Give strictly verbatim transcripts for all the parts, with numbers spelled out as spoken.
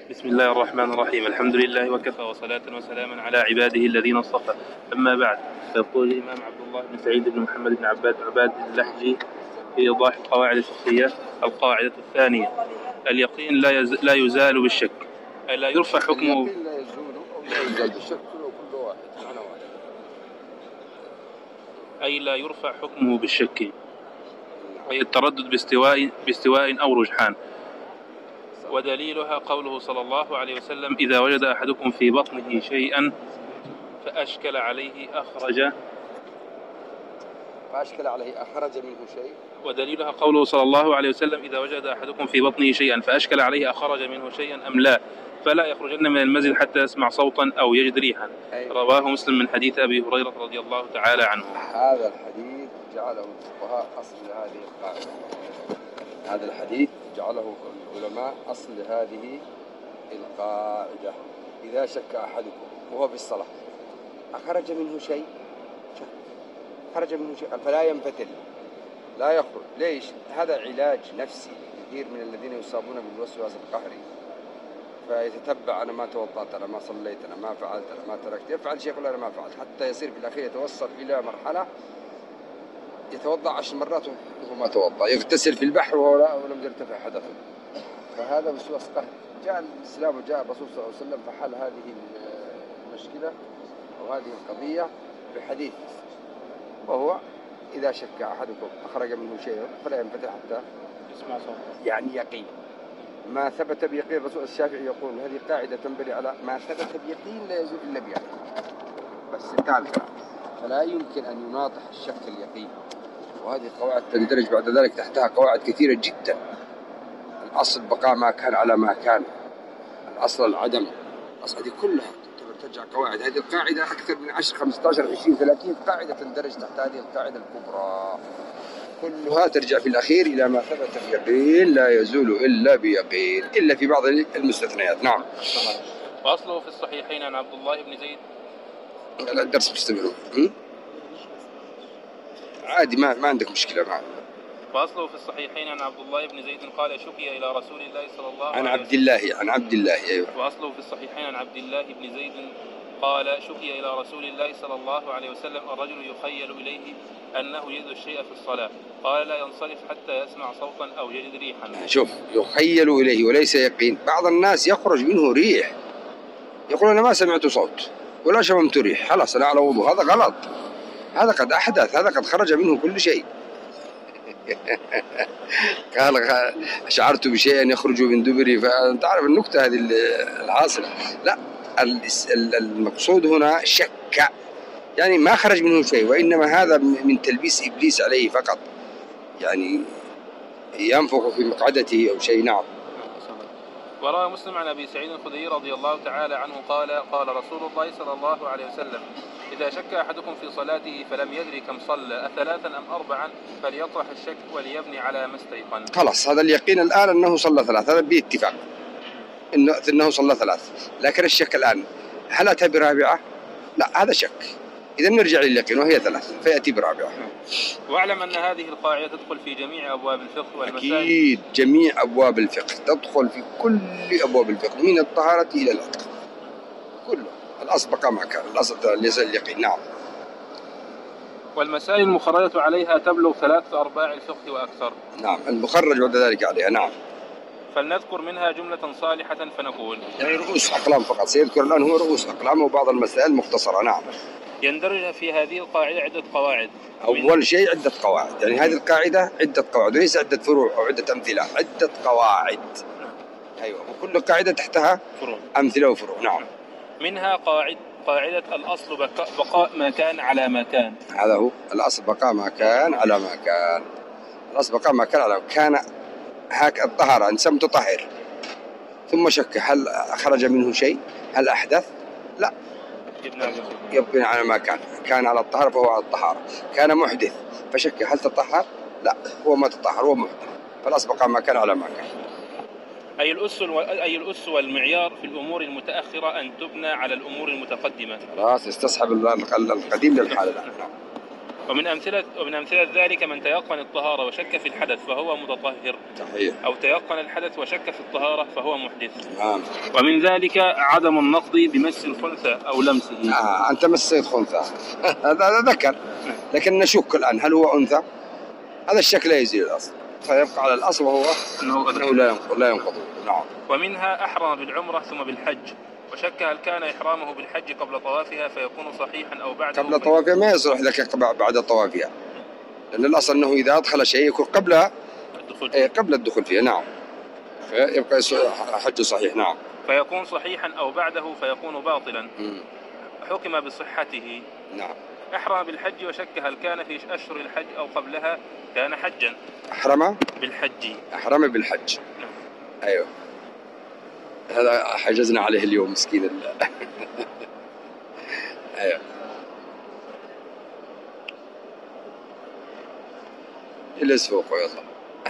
بسم الله الرحمن الرحيم. الحمد لله وكفى، وصلاة وسلاما على عباده الذين اصطفى. أما بعد، فيقول الإمام عبد الله بن سعيد بن محمد بن عباد عباد اللحجي في إيضاح القواعد الفقهية: القاعدة الثانية: اليقين لا, يز... لا يزال بالشك، أي لا يرفع حكمه. اليقين لا يزول أو لا يزال بالشك، كل واحد معنى واحد. أي لا يرفع حكمه بالشك، أي التردد باستواء باستواء أو رجحان. ودليلها قوله صلى الله عليه وسلم: إذا وجد أحدكم في بطنه شيئا فأشكل عليه أخرج فأشكل عليه أخرج منه شيء. ودليلها قوله صلى الله عليه وسلم: إذا وجد أحدكم في بطنه شيئا فأشكل عليه أخرج منه شيئا أم لا، فلا يخرجن من المنزل حتى يسمع صوتا أو يجد ريحا. أيوة. رواه مسلم من حديث أبي هريرة رضي الله تعالى عنه. هذا الحديث جعله الفقهاء أصل لهذه القاعدة. هذا الحديث جعله العلماء أصل لهذه القاعدة. إذا شك أحدكم وهو في الصلاة أخرج منه شيء خرج منه شيء فلا ينفتل، لا يخرج. ليش؟ هذا علاج نفسي. كثير من الذين يصابون بالوسواس القهري فيتتبع: أنا ما توضأت، أنا ما صليت، أنا ما فعلت، أنا ما تركت، يفعل شيء يقول أنا ما فعلت، حتى يصير في الأخير يتوصل إلى مرحلة يتوضأ عشر مرات وهو ما توضأ، يغتسل في البحر وهو ولم يرتفع حدثه. فهذا وسواس قهري. جاء الإسلام وجاء الرسول صلى الله عليه وسلم فحل هذه المشكلة أو هذه القضية بحديث، وهو: إذا شك أحدكم أخرج منه شيء فلا ينفتح حتى يسمع صوت. يعني يقين. ما ثبت بيقين. الرسول الشافعي يقول: هذه قاعدة تنبني على ما ثبت بيقين لا يزول إلا بيقين. بس انتهى الكلام. فلا يمكن أن يناطح الشك اليقين. وهذه القواعد تندرج بعد ذلك تحتها قواعد كثيرة جدا. الأصل بقاء ما كان على ما كان، الأصل العدم، الأصل هذه كلها ترجع قواعد. هذه القاعدة أكثر من عشر خمسة عشر عشرين ثلاثين قاعدة تندرج تحت هذه القاعدة الكبرى، كلها ترجع في الأخير إلى ما ثبت بيقين لا يزول إلا بيقين، إلا في بعض المستثنيات. نعم. وأصله في الصحيحين عن عبد الله بن زيد. الدرس مستمر عادي، ما ما عندك مشكلة معه. وأصله في الصحيحين عن عبد الله بن زيد قال: شكي إلى رسول الله صلى الله عليه وسلم. عن عبد الله عن عبد الله أيوه. وأصله في الصحيحين عن عبد الله بن زيد قال: شكي إلى رسول الله صلى الله عليه وسلم الرجل يخيل إليه أنه يجد الشيء في الصلاة، قال: لا ينصرف حتى يسمع صوتا أو يجد ريحا. شوف، يخيل إليه وليس يقين. بعض الناس يخرج منه ريح، يقول أنا ما سمعت صوت ولا شممت ريح، خلاص أنا على وضوء. هذا غلط، هذا قد أحدث، هذا قد خرج منه كل شيء. قال: شعرت بشيء يخرج من دبري. فأنت عارف النكتة هذه الحاصلة. لا، المقصود هنا شك، يعني ما خرج منه شيء، وإنما هذا من تلبيس إبليس عليه فقط، يعني ينفخ في مقعدته أو شيء. نعم. وروى مسلم عن أبي سعيد الخدري رضي الله تعالى عنه قال: قال رسول الله صلى الله عليه وسلم: إذا شك أحدكم في صلاته فلم يدري كم صلى أثلاثا أم أربعا فليطرح الشك وليبني على ما استيقن. خلاص، هذا اليقين الآن أنه صلى ثلاث، هذا باتفاق إنه أنه صلى ثلاث، لكن الشك الآن هل أتى برابعة؟ لا، هذا شك. إذا نرجع لليقين وهي ثلاث فيأتي برابعة. واعلم أن هذه القاعدة تدخل في جميع أبواب الفقه والمسائل. أكيد، جميع أبواب الفقه تدخل في كل أبواب الفقه من الطهارة إلى العتق، كله. الأصل بقى ما كان، الأصل ليس اليقين. نعم. والمسائل المخرجة عليها تبلغ ثلاثة أرباع الفقه وأكثر. نعم، المخرج بعد ذلك عليها. نعم. فلنذكر منها جملة صالحة فنقول. يعني رؤوس أقلام فقط، سيذكر الآن هو رؤوس أقلام وبعض المسائل مختصرة. نعم. يندرج في هذه القاعدة عدة قواعد. أول شيء عدة قواعد، يعني هذه القاعدة عدة قواعد وليس عدة فروع أو عدة أمثلة، عدة قواعد. أيوة، وكل قاعدة تحتها فروع، أمثلة وفروع. نعم. منها قاعد قاعدة الأصل بقاء, بقاء ما كان على ما كان. هذا هو الأصل، بقاء ما كان على ما كان. الأصل بقاء ما كان على ما كان. هاك الطهارة، إنسان متطهر ثم شك هل خرج منه شيء، هل أحدث؟ لا، يبقى على ما كان. كان على الطهارة فهو على الطهارة. كان محدث فشك هل تطهر؟ لا، هو ما تطهر، هو محدث. فالأصل بقاء ما كان على ما كان. أي الأس أي الأس والمعيار في الأمور المتأخرة أن تبنى على الأمور المتقدمة. خلاص، استصحب القديم للحال الآن. ومن أمثلة ومن أمثلة ذلك من تيقن الطهارة وشك في الحدث فهو متطهر، صحيح. أو تيقن الحدث وشك في الطهارة فهو محدث. نعم. ومن ذلك عدم النقض بمس الخنثى أو لمسه. آه أنت مسيت خنثى هذا ذكر، لكن نشك الآن هل هو أنثى؟ هذا الشك لا يزيل الأصل، فيبقى على الأصل وهو أنه لا ينقض لا ينقض. نعم. ومنها أحرم بالعمرة ثم بالحج وشك هل كان إحرامه بالحج قبل طوافها فيكون صحيحا أو بعد قبل طوافها ما يصلح لك بعد طوافها، لأن الأصل أنه إذا أدخل شيء يكون قبل الدخول فيها. قبل الدخول فيها. نعم. فيبقى حج صحيح. نعم. فيكون صحيحا أو بعده فيكون باطلا. م. حكم بصحته. نعم. أحرم بالحج وشك هل كان في أشهر الحج أو قبلها كان حجا. أحرم بالحج. أحرم بالحج. نعم. أيوه هذا حجزنا عليه اليوم مسكين الله. ايوه. اجلس فوق يلا.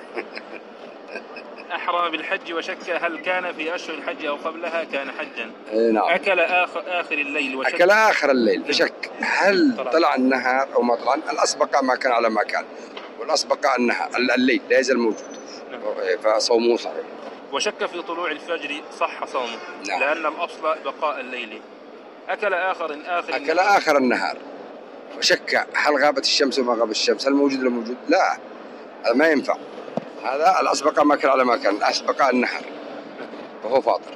أحرم بالحج وشك هل كان في أشهر الحج أو قبلها كان حجا. اي نعم. أكل آخر, آخر الليل وشك. أكل آخر الليل فشك هل طلع, طلع النهار أو ما طلع. الأسبق ما كان على ما كان، والأسبق النهار الليل لا يزال موجود. نعم. فصومه صحيح. وشك في طلوع الفجر صح صومه. نعم. لأن الأصل بقاء الليل. أكل آخر آخر أكل النهار. آخر النهار وشك هل غابت الشمس وما غابت الشمس، هل موجود ولا موجود. لا هذا ما ينفع، هذا الأسبق ما كان على ما كان، أسبق النهار وهو فاطر.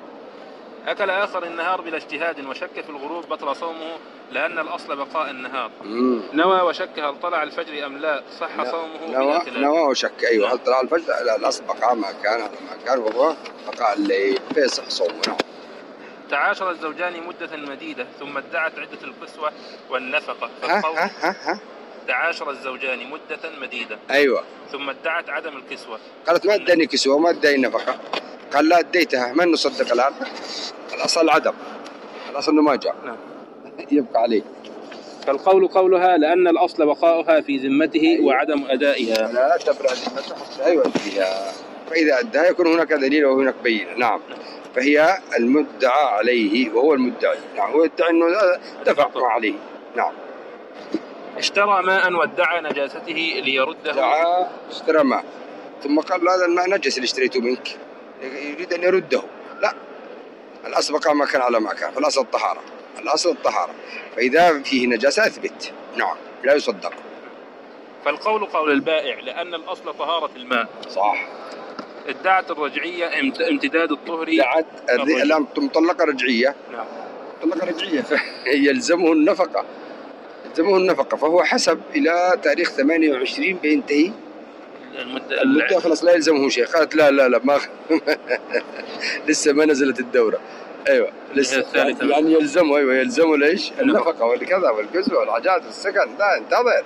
أكل آخر النهار بلا اجتهاد وشك في الغروب بطل صومه لأن الأصل بقاء النهار. مم. نوى وشك هل طلع الفجر أم لا صح صومه. نوى, نوى وشك أيوه. هل طلع الفجر. لا الأصل بقاء ما كان على ما كان وهو بقاء الليل فيصح صومه. تعاشر الزوجان مدة مديدة ثم ادعت عدة القسوة والنفقة. ها ها ها ها. تعاشر الزوجان مدة مديدة. أيوة. ثم ادعت عدم الكسوة. قالت ما اداني كسوة وما اداني نفقة. قال لا اديتها. من نصدق الآن؟ الأصل عدم، الأصل إنه ما جاء. نعم. يبقى عليه. فالقول قولها لأن الأصل بقاؤها في ذمته. أيوة. وعدم أدائها. لا تبرأ ذمتها. أيوة فيها. فإذا أداها يكون هناك دليل وهناك بينة. نعم. فهي المدعى عليه وهو المدعي. نعم. هو يدعي أنه دفع عليه. نعم. اشترى ماء وادعى نجاسته ليرده. ادعى اشترى ماء ثم قال هذا الماء نجس اللي اشتريته منك، يريد أن يرده. لا الأصل بقى ما كان على ما كان، فالأصل الطهارة. الأصل الطهارة، فإذا فيه نجاسة أثبت. نعم لا يصدق. فالقول قول البائع لأن الأصل طهارة الماء. صح. ادعت الرجعية امتداد الطهر. ادعت الآن مطلقة رجعية. نعم. مطلقة رجعية فيلزمه النفقة، يلزمه النفقة، فهو حسب إلى تاريخ ثمانية وعشرين بينتهي المدة. المدة خلاص لا يلزمه شيء. قالت لا لا لا ما لسه ما نزلت الدورة. أيوة لسه يعني يلزمه. أيوة يلزمه ليش؟ النفقة والكذا والكسوة والعجات والسكن. لا انتظر.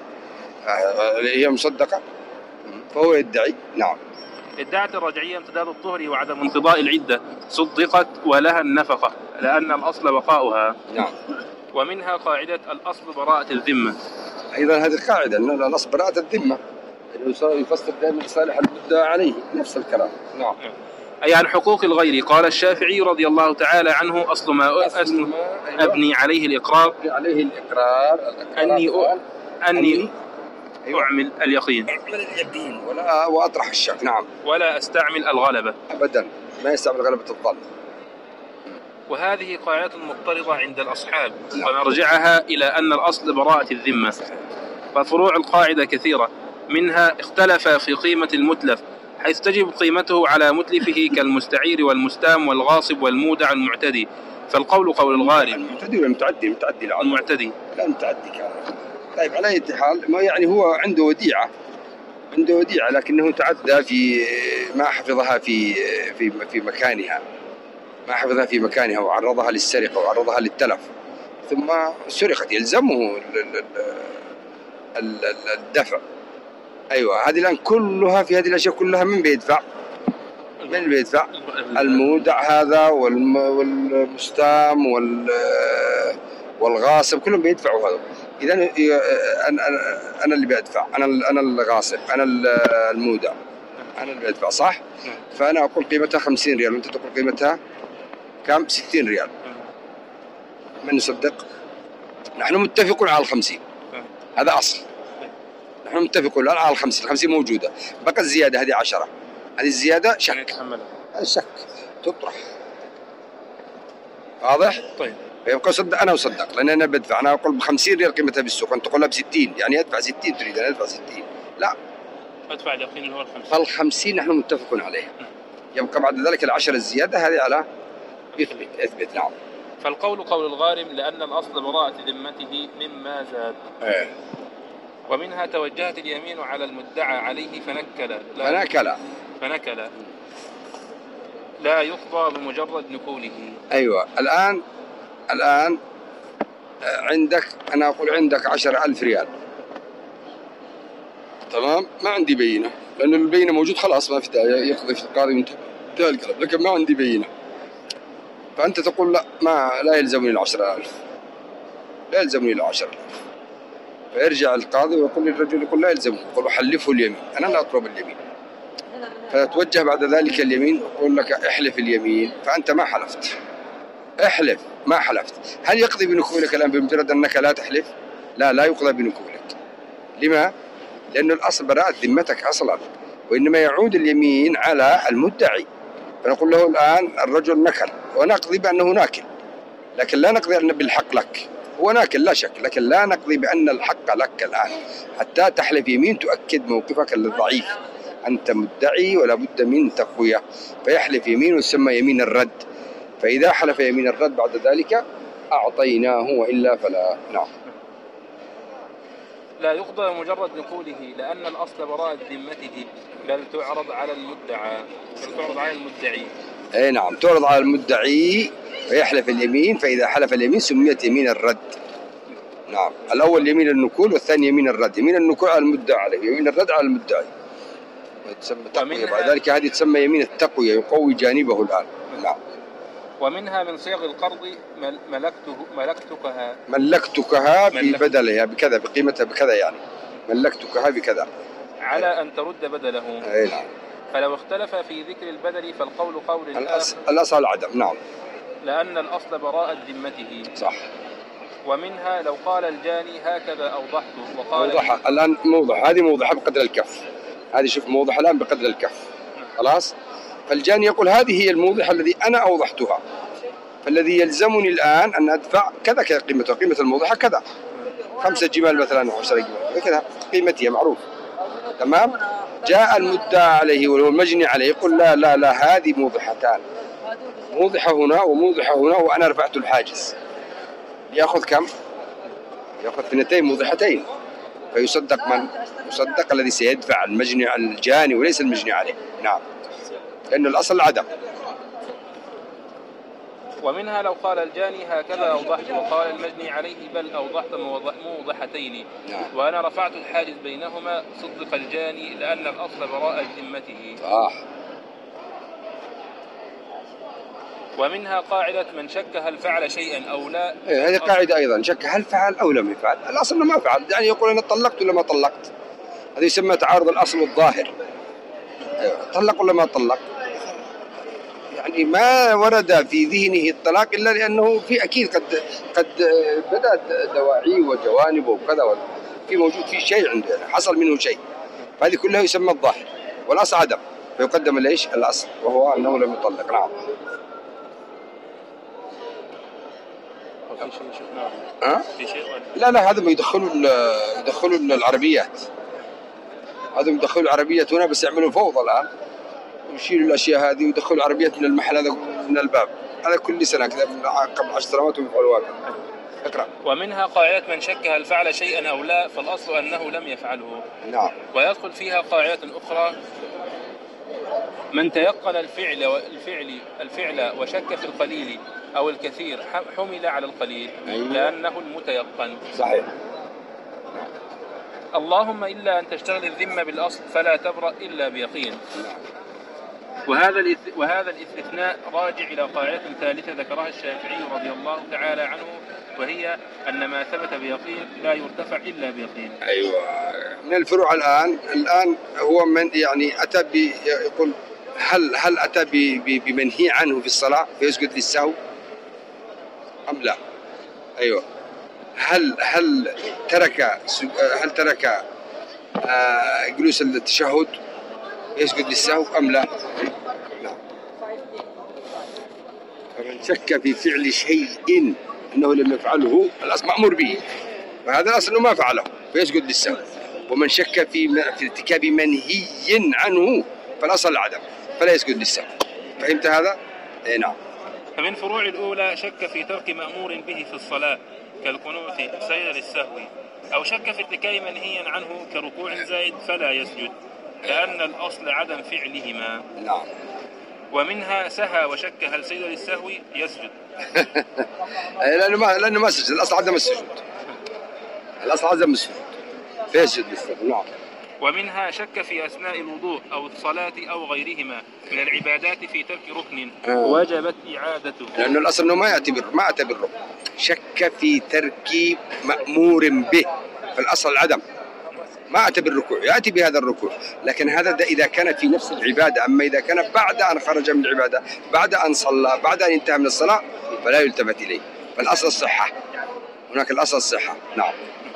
هي مصدقة فهو يدعي. نعم. ادعت الرجعية امتداد الطهر وعدم انقضاء العدة صدقت ولها النفقة لأن الأصل بقاؤها. نعم. ومنها قاعدة الأصل براءة الذمة. أيضا هذه قاعدة أن الأصل براءة الذمة يفسر دائما لصالح المدعى عليه. نفس الكلام. نعم. أي عن حقوق الغير. قال الشافعي رضي الله تعالى عنه أصل ما أصل ما أيوة. أبني عليه الإقرار. عليه الإقرار. أني أ... أني أعمل اليقين. أعمل اليقين ولا وأطرح الشك. نعم. ولا أستعمل الغلبة. أبدا ما يستعمل غلبة الظن. وهذه قاعدة مضطردة عند الأصحاب. نعم. ونرجعها إلى أن الأصل براءة الذمة. ففروع القاعدة كثيرة، منها اختلف في قيمة المتلف حيث تجب قيمته على متلفه كالمستعير والمستام والغاصب والمودع المعتدي. فالقول قول الغارب. المعتدي ولا المتعدي؟ المتعدي. لا المعتدي. لا المتعدي كان. طيب على أي حال ما يعني هو عنده وديعة، عنده وديعة لكنه تعدى في ما حفظها في في في مكانها، ما حفظها في مكانها وعرضها للسرقة وعرضها للتلف ثم سرقت، يلزمه الدفع. أيوة هذه الآن كلها في هذه الأشياء كلها من بيدفع؟ من بيدفع؟ المودع هذا والمستام والغاصب كلهم بيدفعوا هذا. إذا أنا أنا اللي بدفع، أنا أنا الغاصب، أنا المودع، أنا اللي بدفع صح؟ فأنا أقول قيمتها خمسين ريال وأنت تقول قيمتها كم؟ ستين ريال. من نصدق؟ نحن متفقون على الخمسين. هذا أصل. احنا متفقون الآن على الخمسين، الخمسين موجودة، بقى الزيادة هذه عشرة، هذه الزيادة شك، يتحملها الشك تطرح. واضح؟ طيب فيبقى صدق أنا وصدق، لأن أنا بدفع، أنا أقول بخمسين ريال قيمتها بالسوق، أنت تقولها بستين، يعني أدفع ستين، تريد أن أدفع ستين، لا أدفع اليقين اللي هو الخمسين. فالخمسين نحن متفقون عليها. يبقى بعد ذلك العشرة الزيادة هذه على يثبت اثبت. نعم. فالقول قول الغارم لأن الأصل براءة ذمته مما زاد. ايه. ومنها توجهت اليمين على المدعى عليه فنكل فنكل فنكل لا يقضى بمجرد نكوله. أيوة. الآن الآن عندك، أنا أقول عندك عشر ألف ريال، تمام؟ ما عندي بينة، لأنه البينة موجود خلاص ما في داعي يقضي في القاضي وانتهى الكلام، لكن ما عندي بينة. فأنت تقول لا، ما لا يلزمني العشرة ألف، لا يلزمني العشرة ألف. فيرجع القاضي ويقول للرجل، يقول لا يلزمه، يقول حلفه اليمين، أنا لا أطلب اليمين. فتوجه بعد ذلك اليمين، يقول لك احلف اليمين، فأنت ما حلفت، احلف ما حلفت. هل يقضي بنكولك الآن بمجرد أنك لا تحلف؟ لا، لا يقضى بنكولك. لما؟ لأن الأصل براءة ذمتك أصلا، وإنما يعود اليمين على المدعي. فنقول له الآن الرجل نكل، ونقضي بأنه ناكل، لكن لا نقضي أن بالحق لك، هو ناكل لا شك، لكن لا نقضي بأن الحق لك الآن، حتى تحلف يمين تؤكد موقفك الضعيف. أنت مدعي ولا بد من تقوية، فيحلف يمين ويسمى يمين الرد. فإذا حلف يمين الرد بعد ذلك أعطيناه، وإلا فلا. نعم. لا يقضى مجرد نقوله لأن الأصل براءة ذمته، بل تعرض على المدعى، بل تعرض على المدعي. أي نعم، تعرض على المدعي فيحلف اليمين، فإذا حلف اليمين سميت يمين الرد. نعم. الأول يمين النكول والثاني يمين الرد. يمين النكول على المدعى عليه، يمين الرد على المدعي. تسمى تقوية بعد ذلك، هذه تسمى يمين التقوية، يقوي جانبه الآن. نعم. ومنها من صيغ القرض ملكته ملكتكها ملكتكها ببدلها بكذا، بقيمتها بكذا، يعني ملكتكها بكذا، على أن ترد بدله. أي نعم. فلو اختلف في ذكر البدل فالقول قول الأصل, الأصل العدم. نعم. لأن الأصل براءة ذمته. صح. ومنها لو قال الجاني هكذا أوضحته، وقال موضحة الآن، موضح، هذه موضحة بقدر الكف، هذه شوف موضحة الآن بقدر الكف. خلاص. فالجاني يقول هذه هي الموضحة الذي أنا أوضحتها، فالذي يلزمني الآن أن أدفع كذا كذا قيمتها، قيمة الموضحة كذا، خمسة جمال مثلا وعشرة جمال كذا قيمتها معروف. تمام. جاء المدعى عليه والمجني المجني عليه يقول لا لا لا، هذه موضحتان، موضحة هنا وموضحة هنا، وأنا رفعت الحاجز. يأخذ كم؟ يأخذ اثنتين موضحتين. فيصدق من؟ يصدق الذي سيدفع المجني على الجاني وليس المجني عليه. نعم. لأن الأصل العدم. ومنها لو قال الجاني هكذا أوضحت، وقال المجني عليه بل أوضحت موضحتين، نعم. وأنا رفعت الحاجز بينهما، صدق الجاني لأن الأصل براءة ذمته. صح. ومنها قاعدة من شك هل فعل شيئا أو لا. إيه، هذه قاعدة أيضا، شك هل فعل أو لم يفعل، الأصل أنه ما فعل، يعني يقول أنا طلقت ولا ما طلقت، هذا يسمى تعارض الأصل والظاهر. أيوة. طلق ولا ما طلق، يعني ما ورد في ذهنه الطلاق إلا لأنه في أكيد قد قد بدأت دواعيه وجوانبه وكذا، في موجود في شيء عندنا حصل منه شيء، فهذه كلها يسمى الظاهر، والأصل عدم، فيقدم ليش الأصل وهو أنه لم يطلق. نعم. في شيء شفناه. ها؟ في شيء. لا لا، هذا ما يدخلوا يدخلوا العربيات، هذا يدخلوا العربيات هنا، بس يعملوا فوضى الآن، ويشيلوا الأشياء هذه ويدخلوا العربيات من المحل هذا من الباب، هذا كل سنة كذا قبل عشر سنوات ويفعلوا هكذا. اقرأ. ومنها قاعدة من شك هل فعل شيئا أو لا، فالأصل أنه لم يفعله. نعم. ويدخل فيها قاعدة أخرى، من تيقن الفعل والفعل الفعل وشك في القليل أو الكثير حمل على القليل. أيوة. لأنه المتيقن. صحيح. اللهم إلا أن تشتغل الذمة بالأصل فلا تبرأ إلا بيقين. وهذا وهذا الاستثناء راجع إلى قاعدة ثالثة ذكرها الشافعي رضي الله تعالى عنه، وهي أن ما ثبت بيقين لا يرتفع إلا بيقين. أيوة. من الفروع الآن الآن هو من يعني أتى ب يقول هل هل أتى بمنهي عنه في الصلاة فيسجد للسهو أم لا؟ أيوة. هل هل ترك هل ترك آه جلوس التشهد يسجد للسهو أم لا؟ نعم. فمن شك في فعل شيء أنه لم يفعله الأصل مأمور به، وهذا الأصل أنه ما فعله فيسجد للسهو. ومن شك في في ارتكاب منهي عنه فالأصل العدم فلا يسجد للسهو. فهمت هذا؟ إيه نعم. فمن فروع الأولى شك في ترك مأمور به في الصلاة كالقنوت سير للسهو، أو شك في ارتكاب منهي عنه كركوع زائد فلا يسجد، لأن الأصل عدم فعلهما. نعم. ومنها سهى وشك هل سجد للسهو يسجد. لأنه ما لأنه ما سجد، الأصل عدم السجود. الأصل عدم السجود فيسجد للسهو. نعم. ومنها شك في أثناء الوضوء أو الصلاة أو غيرهما من العبادات في ترك ركن آه. وجبت إعادته، لأنه الأصل أنه ما يعتبر ما يعتبر ركن. شك في ترك مأمور به فالأصل العدم، ما أعتبر الركوع، يأتي بهذا الركوع، لكن هذا ده إذا كان في نفس العبادة. أما إذا كان بعد أن خرج من العبادة، بعد أن صلى، بعد أن انتهى من الصلاة، فلا يلتفت إليه. فالأصل الصحة، هناك الأصل الصحة. نعم.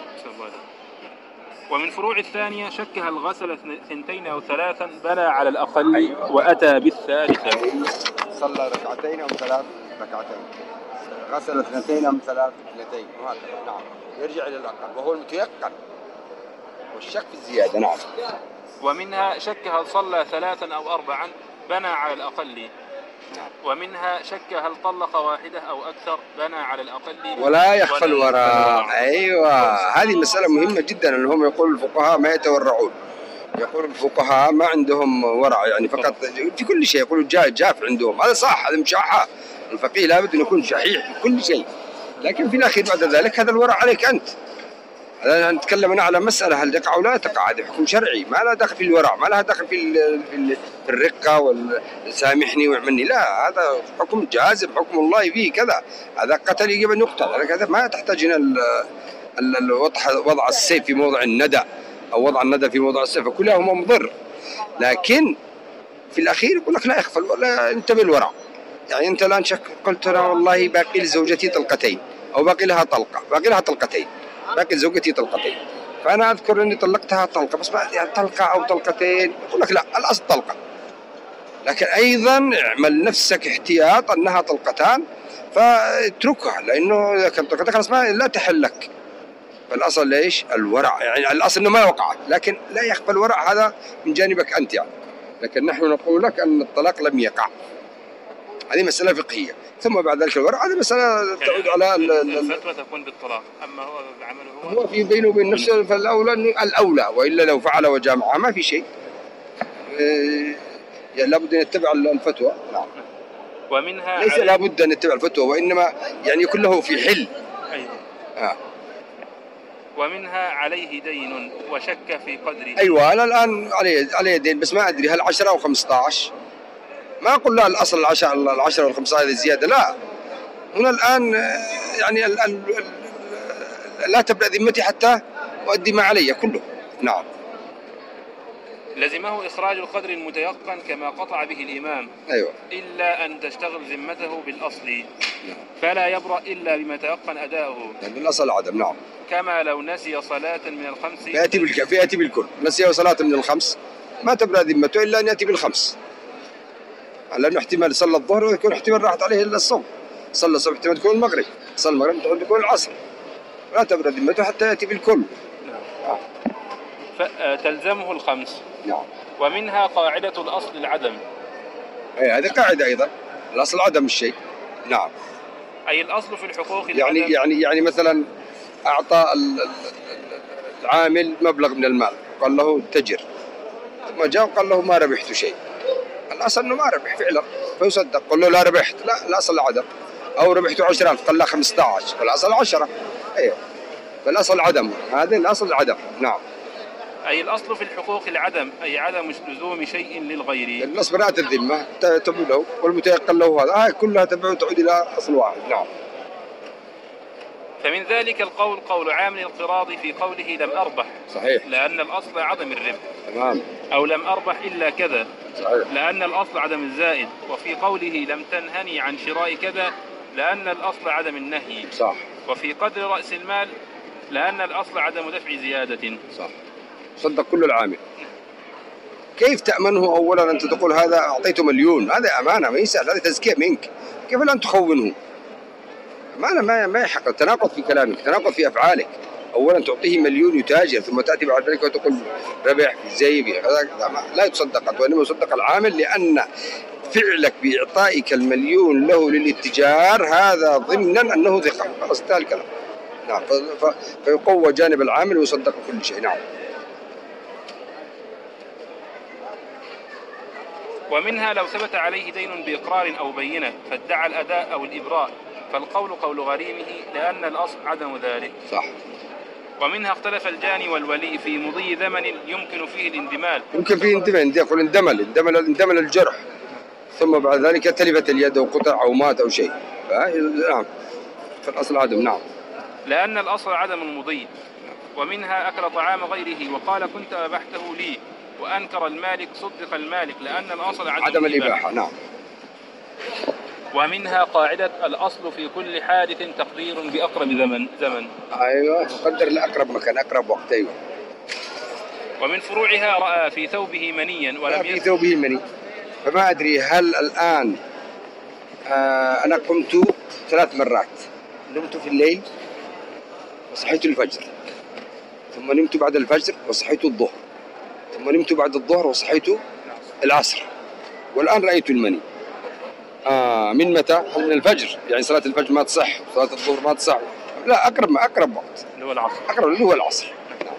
ومن فروع الثانية شك هل غسل ثنتين أو ثلاثا بنى على الأقل وأتى بالثالثة. صلى ركعتين أو ثلاث ركعتين، غسل اثنتين أو ثلاث اثنتين، نعم، يرجع إلى الأقل وهو المتيقن، والشك في الزيادة. نعم. ومنها شك هل صلى ثلاثا أو أربعا بنى على الأقل. ومنها شك هل طلق واحدة أو أكثر بنى على الأقل ولا يخفى الوراء. أيوة، هذه مسألة مهمة جدا، أنهم يقول الفقهاء ما يتورعون. يقول الفقهاء ما عندهم ورع، يعني فقط في كل شيء يقولوا جاف عندهم. هذا صح، هذا مشاحة. الفقيه لابد أن يكون شحيح في كل شيء، لكن في الأخير بعد ذلك هذا الورع عليك أنت. أنا نتكلم أنا على مسألة هل تقع أو لا تقع، هذا حكم شرعي، ما له دخل في الورع، ما لها دخل في في الرقة والسامحني واعملني، لا، هذا حكم جازم، حكم الله فيه كذا. هذا قتل يجب أن يقتل، هذا ما تحتاج هنا وضع السيف في موضع الندى أو وضع الندى في موضع السيف، كلها مضر. لكن في الأخير يقول لك لا يخفى ولا انتبه الورع. يعني أنت الآن شك قلت أنا والله باقي لزوجتي طلقتين أو باقي لها طلقة، باقي لها طلقتين، باقي زوجتي طلقتين، فأنا أذكر أني طلقتها طلقة بس بعد يعني طلقة أو طلقتين، يقول لك لا، الأصل طلقة، لكن أيضا اعمل نفسك احتياط أنها طلقتان فاتركها، لأنه إذا كانت طلقتك خلاص ما لا تحل لك. فالأصل ليش؟ الورع، يعني الأصل أنه ما وقعت، لكن لا يخفى الورع، هذا من جانبك أنت يعني. لكن نحن نقول لك أن الطلاق لم يقع، هذه مسألة فقهية. ثم بعد ذلك الورع هذه مسألة تعود على الفتوى تكون بالطلاق، أما هو بعمله هو هو في بينه وبين نفسه، فالأولى الأولى، وإلا لو فعل وجامعها ما في شيء، يعني لابد أن يتبع الفتوى. نعم. ومنها ليس لابد أن يتبع الفتوى، وإنما يعني يكون له في حل. أيوة. آه. ومنها عليه دين وشك في قدره. أيوة، أنا الآن عليه عليه دين بس ما أدري هل عشرة أو خمسة عشر. ما أقول لا الأصل العشرة العشرة والخمسة هذه زيادة، لا. هنا الآن يعني ال ال لا تبرأ ذمتي حتى أؤدي ما علي كله. نعم. لزمه إخراج القدر المتيقن كما قطع به الإمام. أيوة. إلا أن تشتغل ذمته بالأصل. نعم. فلا يبرأ إلا بما تيقن أداؤه. يعني الأصل عدم. نعم. كما لو نسي صلاة من الخمس. فيأتي بالك فيأتي بالكل، نسي صلاة من الخمس ما تبرأ ذمته إلا أن يأتي بالخمس. لأنه احتمال صلى الظهر ويكون احتمال راحت عليه إلا الصوم، صلى الصبح احتمال تكون المغرب، صلى المغرب احتمال تكون العصر، لا تبرأ ذمته حتى يأتي بالكل. نعم. فتلزمه الخمس. نعم. ومنها قاعدة الأصل العدم. أي هذه قاعدة أيضا، الأصل عدم الشيء. نعم. أي الأصل في الحقوق يعني العدم. يعني يعني مثلا أعطى العامل مبلغ من المال، قال له تجر، ثم جاء وقال له ما ربحت شيء، الأصل أنه ما ربح فعلا فيصدق، قال له لا ربحت، لا الأصل عدم. أو ربحت عشرة ألف، قال لا خمسة عشر، الأصل عشرة. أيوه، فالأصل عدم، هذا الأصل عدم. نعم. أي الأصل في الحقوق العدم، أي عدم لزوم شيء للغير. النص براءة الذمة تبع له والمتيقن له، هذا آه كلها تبع تعود إلى أصل واحد. نعم. فمن ذلك القول قول عامل القراض في قوله لم أربح. صحيح. لأن الأصل عدم الربح. تمام. أو لم أربح إلا كذا. صحيح. لأن الأصل عدم الزائد. وفي قوله لم تنهني عن شراء كذا، لأن الأصل عدم النهي. صح. وفي قدر رأس المال، لأن الأصل عدم دفع زيادة. صح. صدق كل العامل. كيف تأمنه؟ أولا أنت تقول هذا أعطيته مليون، هذا أمانة ما يسأل، هذا تزكية منك، كيف الآن تخونه؟ أمانة ما ما يحق. تناقض في كلامك، تناقض في أفعالك. أولا تعطيه مليون يتاجر، ثم تأتي بعد ذلك وتقول ربح في زي في لا يتصدق، وإنما يصدق العامل، لأن فعلك بإعطائك المليون له للاتجار هذا ضمنا أنه ثقة. خلاص انتهى الكلام. نعم. فيقوى جانب العامل ويصدق كل شيء. نعم. ومنها لو ثبت عليه دين بإقرار أو بينة فادعى الأداء أو الإبراء فالقول قول غريمه، لأن الأصل عدم ذلك. صح. ومنها اختلف الجاني والولي في مضي زمن يمكن فيه الاندمال. يمكن فيه اندمال، يقول اندمل اندمل اندمل الجرح، ثم بعد ذلك تلفت اليد أو قطع أو مات أو شيء. نعم. فالأصل عدم. نعم. لأن الأصل عدم المضي. ومنها أكل طعام غيره وقال كنت أبحته لي وأنكر المالك صدق المالك، لأن الأصل عدم, عدم الإباحة. نعم. ومنها قاعدة الأصل في كل حادث تقدير بأقرب زمن زمن أيوة، قدر لأقرب مكان، أقرب وقت. أيوة. ومن فروعها رأى في ثوبه منيا ولم في ثوبه مني، فما أدري هل الآن آه أنا قمت ثلاث مرات، نمت في الليل وصحيت الفجر، ثم نمت بعد الفجر وصحيت الظهر، ثم نمت بعد الظهر وصحيت العصر، والآن رأيت المني. آه من متى؟ من الفجر، يعني صلاة الفجر ما تصح، صلاة الظهر ما تصح. لا، أقرب ما أقرب وقت اللي هو العصر. أقرب اللي هو العصر.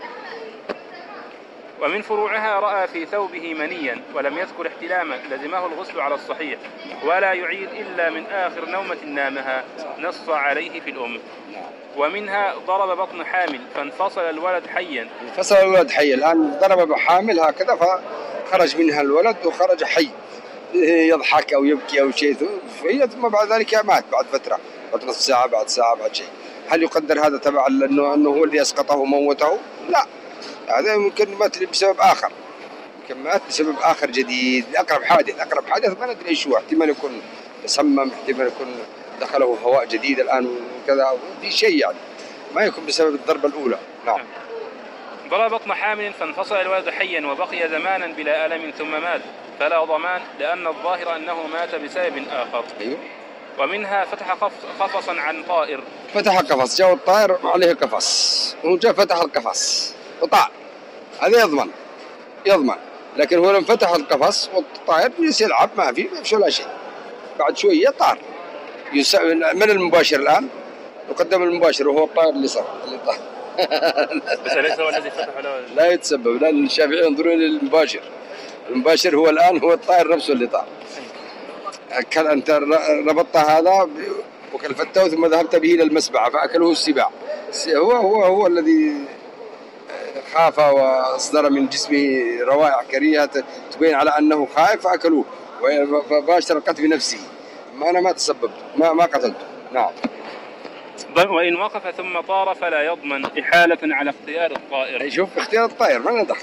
ومن فروعها رأى في ثوبه منيا ولم يذكر احتلاما لزمه الغسل على الصحيح ولا يعيد إلا من آخر نومة نامها، نص عليه في الأم. ومنها ضرب بطن حامل فانفصل الولد حيا. انفصل الولد حيا، الآن ضرب بحامل هكذا فخرج منها الولد وخرج حي، يضحك أو يبكي أو شيء، ثم بعد ذلك مات بعد فترة، بعد نصف ساعة، بعد ساعة، بعد شيء. هل يقدر هذا تبع أنه أنه هو اللي أسقطه وموته؟ لا، هذا يمكن مات بسبب آخر، يمكن مات بسبب آخر جديد، أقرب حادث. أقرب حادث ما ندري إيش هو، احتمال يكون تسمم، احتمال يكون دخله هواء جديد الآن وكذا، في شيء يعني ما يكون بسبب الضربة الأولى. نعم. ضرب بطن حامل فانفصل الولد حيا وبقي زمانا بلا ألم ثم مات، فلا ضمان، لأن الظاهر أنه مات بسبب آخر. أيوه. ومنها فتح قفصا عن طائر. فتح قفص، جاء الطائر عليه قفص، هو جاء فتح القفص وطار، هذا يضمن يضمن. لكن هو لما فتح القفص والطائر جلس يلعب، ما في ما في ولا شيء، بعد شوية طار. يس... من المباشر الآن؟ يقدم المباشر وهو الطائر اللي صار اللي طار. بس ليس هو الذي فتح ولا لا يتسبب، لأن الشافعي ينظرون للمباشر. المباشر هو الآن هو الطائر نفسه اللي طار. كان أنت ربطت هذا وكلفته ثم ذهبت به إلى المسبعة فأكله السباع، هو هو هو الذي خاف وأصدر من جسمه روائح كريهة تبين على أنه خائف فأكلوه، وباشر القتل بنفسه. ما أنا ما تسببت، ما ما قتلته. نعم. وإن وقف ثم طار فلا يضمن، إحالة على اختيار الطائر. شوف اختيار الطائر ما ندخل،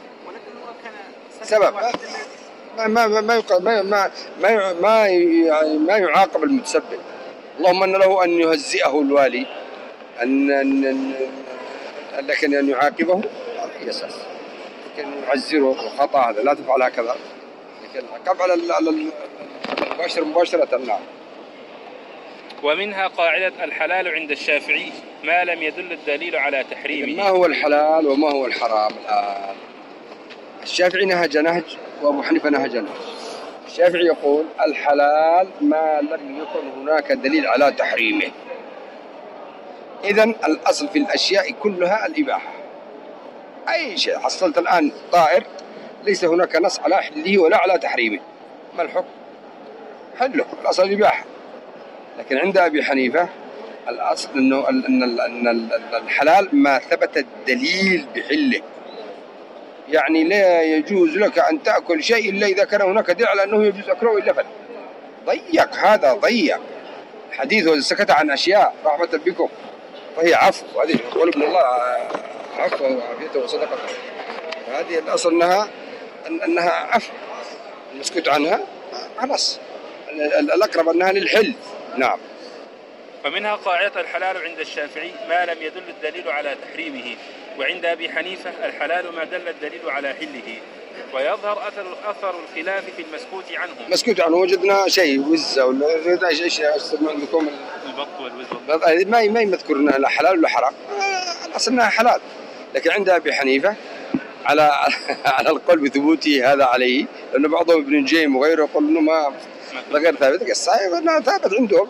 سبب ما ما ما ما ما ما ما يعني ما يعاقب المتسبب. اللهم أن له أن يهزئه الوالي، أن أن لكن أن يعاقبه على أي أساس؟ لكن يعزره الخطأ هذا لا تفعل هكذا، لكن العقاب على المباشر مباشرة. نعم. ومنها قاعدة الحلال عند الشافعي ما لم يدل الدليل على تحريمه. ما هو الحلال وما هو الحرام الآن؟ الشافعي نهج نهج وأبو حنيفة نهج نهج. الشافعي يقول الحلال ما لم يكن هناك دليل على تحريمه. إذن الأصل في الأشياء كلها الإباحة. أي شيء حصلت الآن طائر ليس هناك نص على حله ولا على تحريمه، ما الحكم؟ حله، الأصل الإباحة. لكن عند أبي حنيفة الأصل أنه أن الحلال ما ثبت الدليل بحله، يعني لا يجوز لك أن تأكل شيء إلا إذا كان هناك دليل على أنه يجوز أكله إلا فلا. ضيق هذا ضيق حديث، وسكت عن أشياء رحمة بكم فهي عفو، وهذه يقول ابن الله عفو وعافيته وصدقته. هذه الأصل أنها أنها عفو، المسكوت عنها خلاص، الأقرب أنها للحل. نعم. ومنها قاعدة الحلال عند الشافعي ما لم يدل الدليل على تحريمه، وعند أبي حنيفة الحلال ما دل الدليل على حله، ويظهر أثر أثر الخلاف في المسكوت عنه. مسكوت عنه وجدنا شيء وزة ولا ايش ايش عندكم البط والوز ما ما يذكر لا حلال ولا حرام، الاصل انها حلال. لكن عند ابي حنيفه على على القول بثبوته هذا عليه، لأن بعضهم ابن الجيم وغيره يقول انه ما غير ثابت، الصحيح انها ثابت عندهم.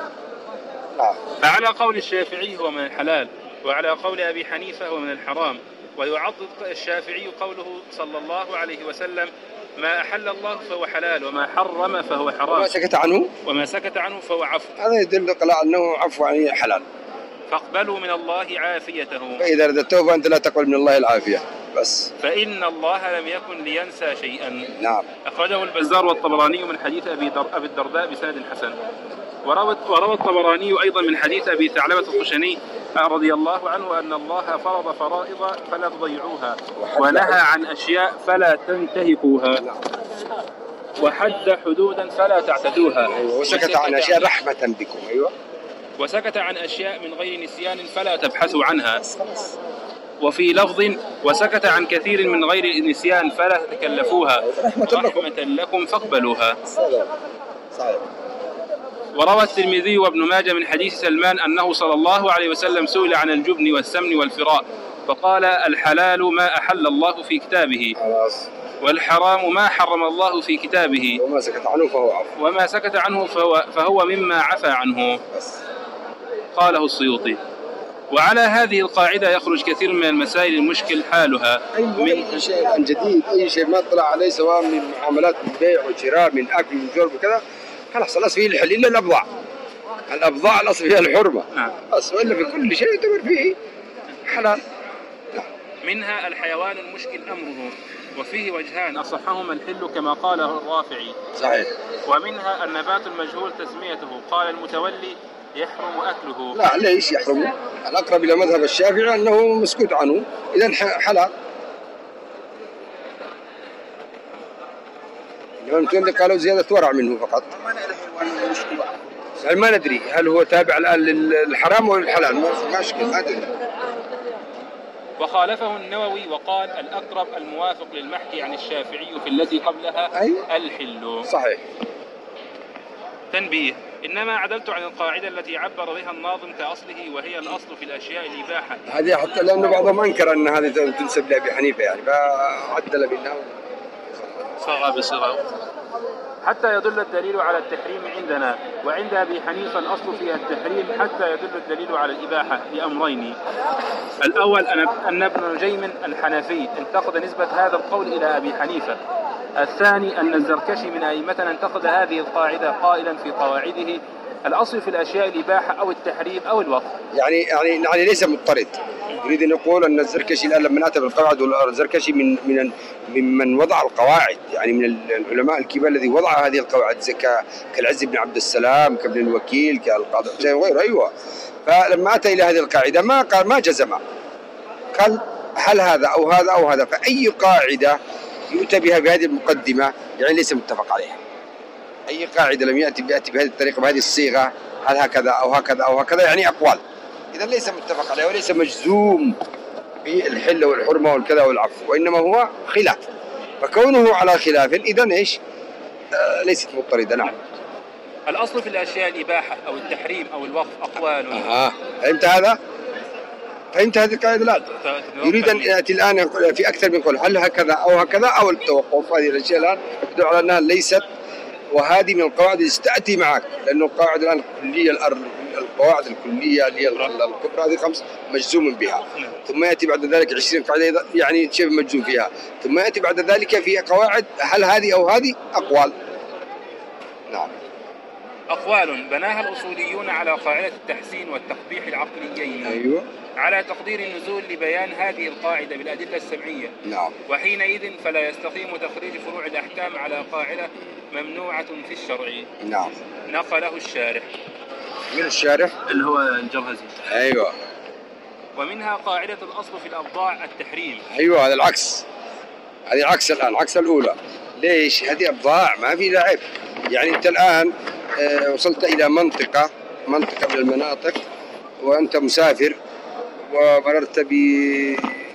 فعلى قول الشافعي هو من الحلال، وعلى قول ابي حنيفه هو من الحرام. ويعضد الشافعي قوله صلى الله عليه وسلم: ما أحل الله فهو حلال، وما حرم فهو حرام، وما سكت عنه وما سكت عنه فهو عفو. هذا يدل على أنه عفو عن حلال. فاقبلوا من الله عافيته، فإذا رددته فأنت لا تقبل من الله العافية بس، فإن الله لم يكن لينسى شيئا. نعم. أخرجه البزار والطبراني من حديث أبي الدرداء بسند حسن. وروى وروى الطبراني أيضا من حديث أبي ثعلبة الخشني رضي الله عنه أن الله فرض فرائض فلا تضيعوها، ونهى عن أشياء فلا تنتهكوها، وحد حدودا فلا تعتدوها. أيوة. وسكت عن أشياء رحمة بكم. أيوة. وسكت عن أشياء من غير نسيان فلا تبحثوا عنها. وفي لفظ: وسكت عن كثير من غير نسيان فلا تتكلفوها، رحمة لكم فاقبلوها. صحيح. وروى الترمذي وابن ماجه من حديث سلمان أنه صلى الله عليه وسلم سئل عن الجبن والسمن والفراء فقال: الحلال ما أحل الله في كتابه، والحرام ما حرم الله في كتابه، وما سكت عنه فهو عفو، وما سكت عنه فهو, فهو مما عفى عنه. قاله السيوطي. وعلى هذه القاعدة يخرج كثير من المسائل المشكل حالها. أي شيء جديد، أي شيء ما طلع عليه سواء من معاملات من بيع وشراء من أكل من شرب وكذا، خلاص الأصل فيه الحل إلا الأبضاع. الأبضاع الأصل فيها الحرمة. نعم. بس وإلا في كل شيء يعتبر فيه حلال. نعم. منها الحيوان المشكل أمره، وفيه وجهان أصحهما الحل كما قاله الرافعي. صحيح. ومنها النبات المجهول تسميته، قال المتولي: يحرم أكله. لا، ليش يحرم؟ الأقرب إلى مذهب الشافعي أنه مسكوت عنه، إذن حلال. المتولي قالوا زيادة ورع منه فقط. يعني ما ندري هل هو تابع الآن للحرام ولا الحلال، ما أشكل ما أدري. وخالفه النووي وقال: الأقرب الموافق للمحكي عن الشافعي في التي قبلها أي؟ الحل. صحيح. تنبيه: إنما عدلت عن القاعدة التي عبر بها الناظم كأصله، وهي الأصل في الأشياء الإباحة. هذه حتى لأن بعضهم أنكر أن هذه تنسب لأبي حنيفة، يعني فعدل منها صغى بصغى حتى يدل الدليل على التحريم عندنا. وعند أبي حنيفة الأصل فيها التحريم حتى يدل الدليل على الإباحة لأمرين: الأول أن ابن نجيم الحنفي انتقد نسبة هذا القول إلى أبي حنيفة. الثاني أن الزركشي من أئمتنا انتقد هذه القاعدة قائلا في قواعده: الأصل في الأشياء الإباحة أو التحريم أو الوقف. يعني يعني يعني ليس مضطرد. يريد أن يقول أن الزركشي الآن لما أتى بالقواعد، والزركشي من من ممن وضع القواعد، يعني من العلماء الكبار الذي وضع هذه القواعد، كالعز بن عبد السلام، كابن الوكيل، كالقاضي حسين وغيره. أيوه. فلما أتى إلى هذه القاعدة ما قال ما جزم، قال هل هذا أو هذا أو هذا. فأي قاعدة يؤتى بها بهذه المقدمة يعني ليس متفق عليها. أي قاعدة لم يأتي بيأتي بهذه الطريقة بهذه الصيغة، هل هكذا أو هكذا أو هكذا، يعني أقوال، إذا ليس متفق عليها وليس مجزوم بالحل والحرمة والكذا والعفو، وإنما هو خلاف. فكونه على خلاف إذا إيش؟ آه ليست مضطردة. نعم. الأصل في الأشياء الإباحة أو التحريم أو الوقف أقوال. آه. فهمت هذا؟ فهمت هذه القاعدة الآن؟ يريد أن يأتي الآن في أكثر من قول، هل هكذا أو هكذا أو التوقف. هذه الأشياء الآن يدل على أنها ليست، وهذه من القواعد التي تأتي معك، لأنه القواعد الآن الكلية، القواعد الكلية اللي هي الكبرى هذه خمس مجزوم بها، ثم يأتي بعد ذلك عشرين قاعدة يعني شبه مجزوم فيها، ثم يأتي بعد ذلك في قواعد هل هذه أو هذه أقوال. نعم. أقوال بناها الأصوليون على قاعدة التحسين والتقبيح العقليين. أيوة. على تقدير النزول لبيان هذه القاعدة بالأدلة السمعية. نعم. وحينئذ فلا يستقيم تخريج فروع الأحكام على قاعدة ممنوعة في الشرع. نعم. نقله الشارح. من الشارح؟ اللي هو الجوهزي. أيوة. ومنها قاعدة الأصل في الأبضاع التحريم. أيوة، هذا العكس، هذه عكس الآن، عكس الأولى. ليش؟ هذه أبضاع ما في لعب. يعني أنت الآن آه وصلت إلى منطقة منطقة من المناطق وأنت مسافر، ومررت ب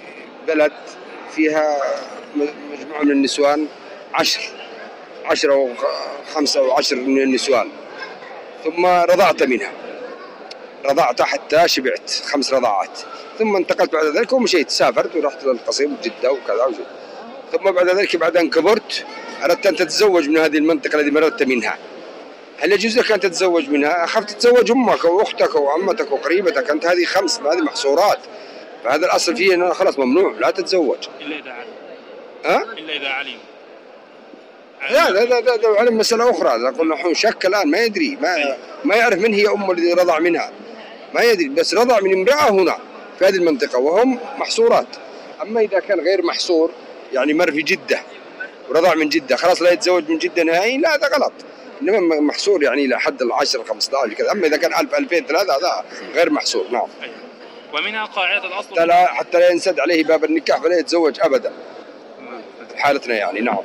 بلد فيها مجموعة من النسوان عشر عشرة أو خمسة أو عشر من النسوان، ثم رضعت منها، رضعت حتى شبعت خمس رضاعات، ثم انتقلت بعد ذلك ومشيت، سافرت ورحت للقصيم جدة وكذا وجد. ثم بعد ذلك بعد أن كبرت أردت أن تتزوج من هذه المنطقة التي مررت منها، هل يجوز لك أن تتزوج منها؟ أخفت تتزوج أمك أو أختك أو عمتك أو قريبتك، أنت هذه خمس، هذه محصورات، فهذا الأصل فيه أنه خلاص ممنوع لا تتزوج. إلا إذا علم. ها؟ إلا إذا علم. لا لا لا لا, لا علم مسألة أخرى، قلنا شك الآن ما يدري، ما ما يعرف من هي أم الذي رضع منها، ما يدري، بس رضع من امرأة هنا في هذه المنطقة وهم محصورات. أما إذا كان غير محصور يعني مر في جدة ورضع من جدة خلاص لا يتزوج من جدة نهائي، لا هذا غلط. إنما محصور يعني إلى حد العشر خمسة عشر كذا. أما إذا كان ألف ألفين ثلاثة هذا غير محصور. نعم. ومنها قاعدة الأصل حتى لا حتى لا ينسد عليه باب النكاح فلا يتزوج أبدا في حالتنا يعني. نعم.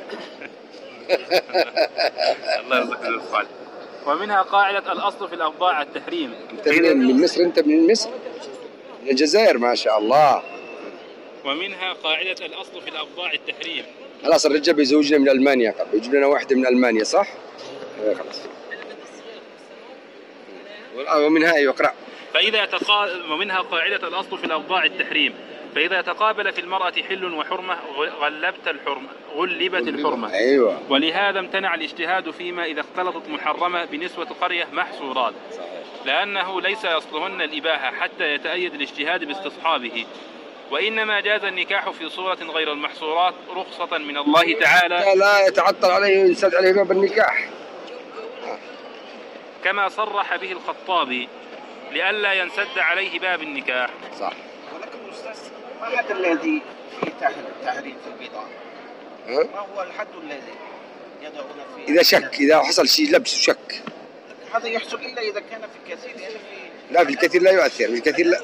الله يرزقك الصالح. ومنها قاعدة الأصل في الأبضاع التحريم. أنت من مصر؟ أنت من مصر؟ من الجزائر ما شاء الله. ومنها قاعدة الأصل في الأبضاع التحريم. خلاص الرجال بيزوجنا من ألمانيا، قبل يجيب لنا واحدة من ألمانيا صح؟ ايه خلاص. ومنها يقرأ. فإذا تقا... ومنها قاعدة الأصل في الأبضاع التحريم، فإذا تقابل في المرأة حل وحرمة غلبت الحرمة غلبت الحرمة. أيوة. ولهذا امتنع الاجتهاد فيما إذا اختلطت محرمة بنسوة قرية محصورات، لأنه ليس أصلهن الإباحة حتى يتأيد الاجتهاد باستصحابه، وإنما جاز النكاح في صورة غير المحصورات رخصة من الله تعالى لا يتعطل عليه وينسد عليه باب النكاح، كما صرح به الخطابي لئلا ينسد عليه باب النكاح. صح. ولكن أستاذ ما الحد الذي فيه تحريم في البضاعة؟ ما هو الحد الذي يدعون فيه؟ إذا شك، إذا حصل شيء لبس شك، هذا يحصل إلا إذا كان في الكثير، يعني في لا في الكثير لا يؤثر، في الكثير لا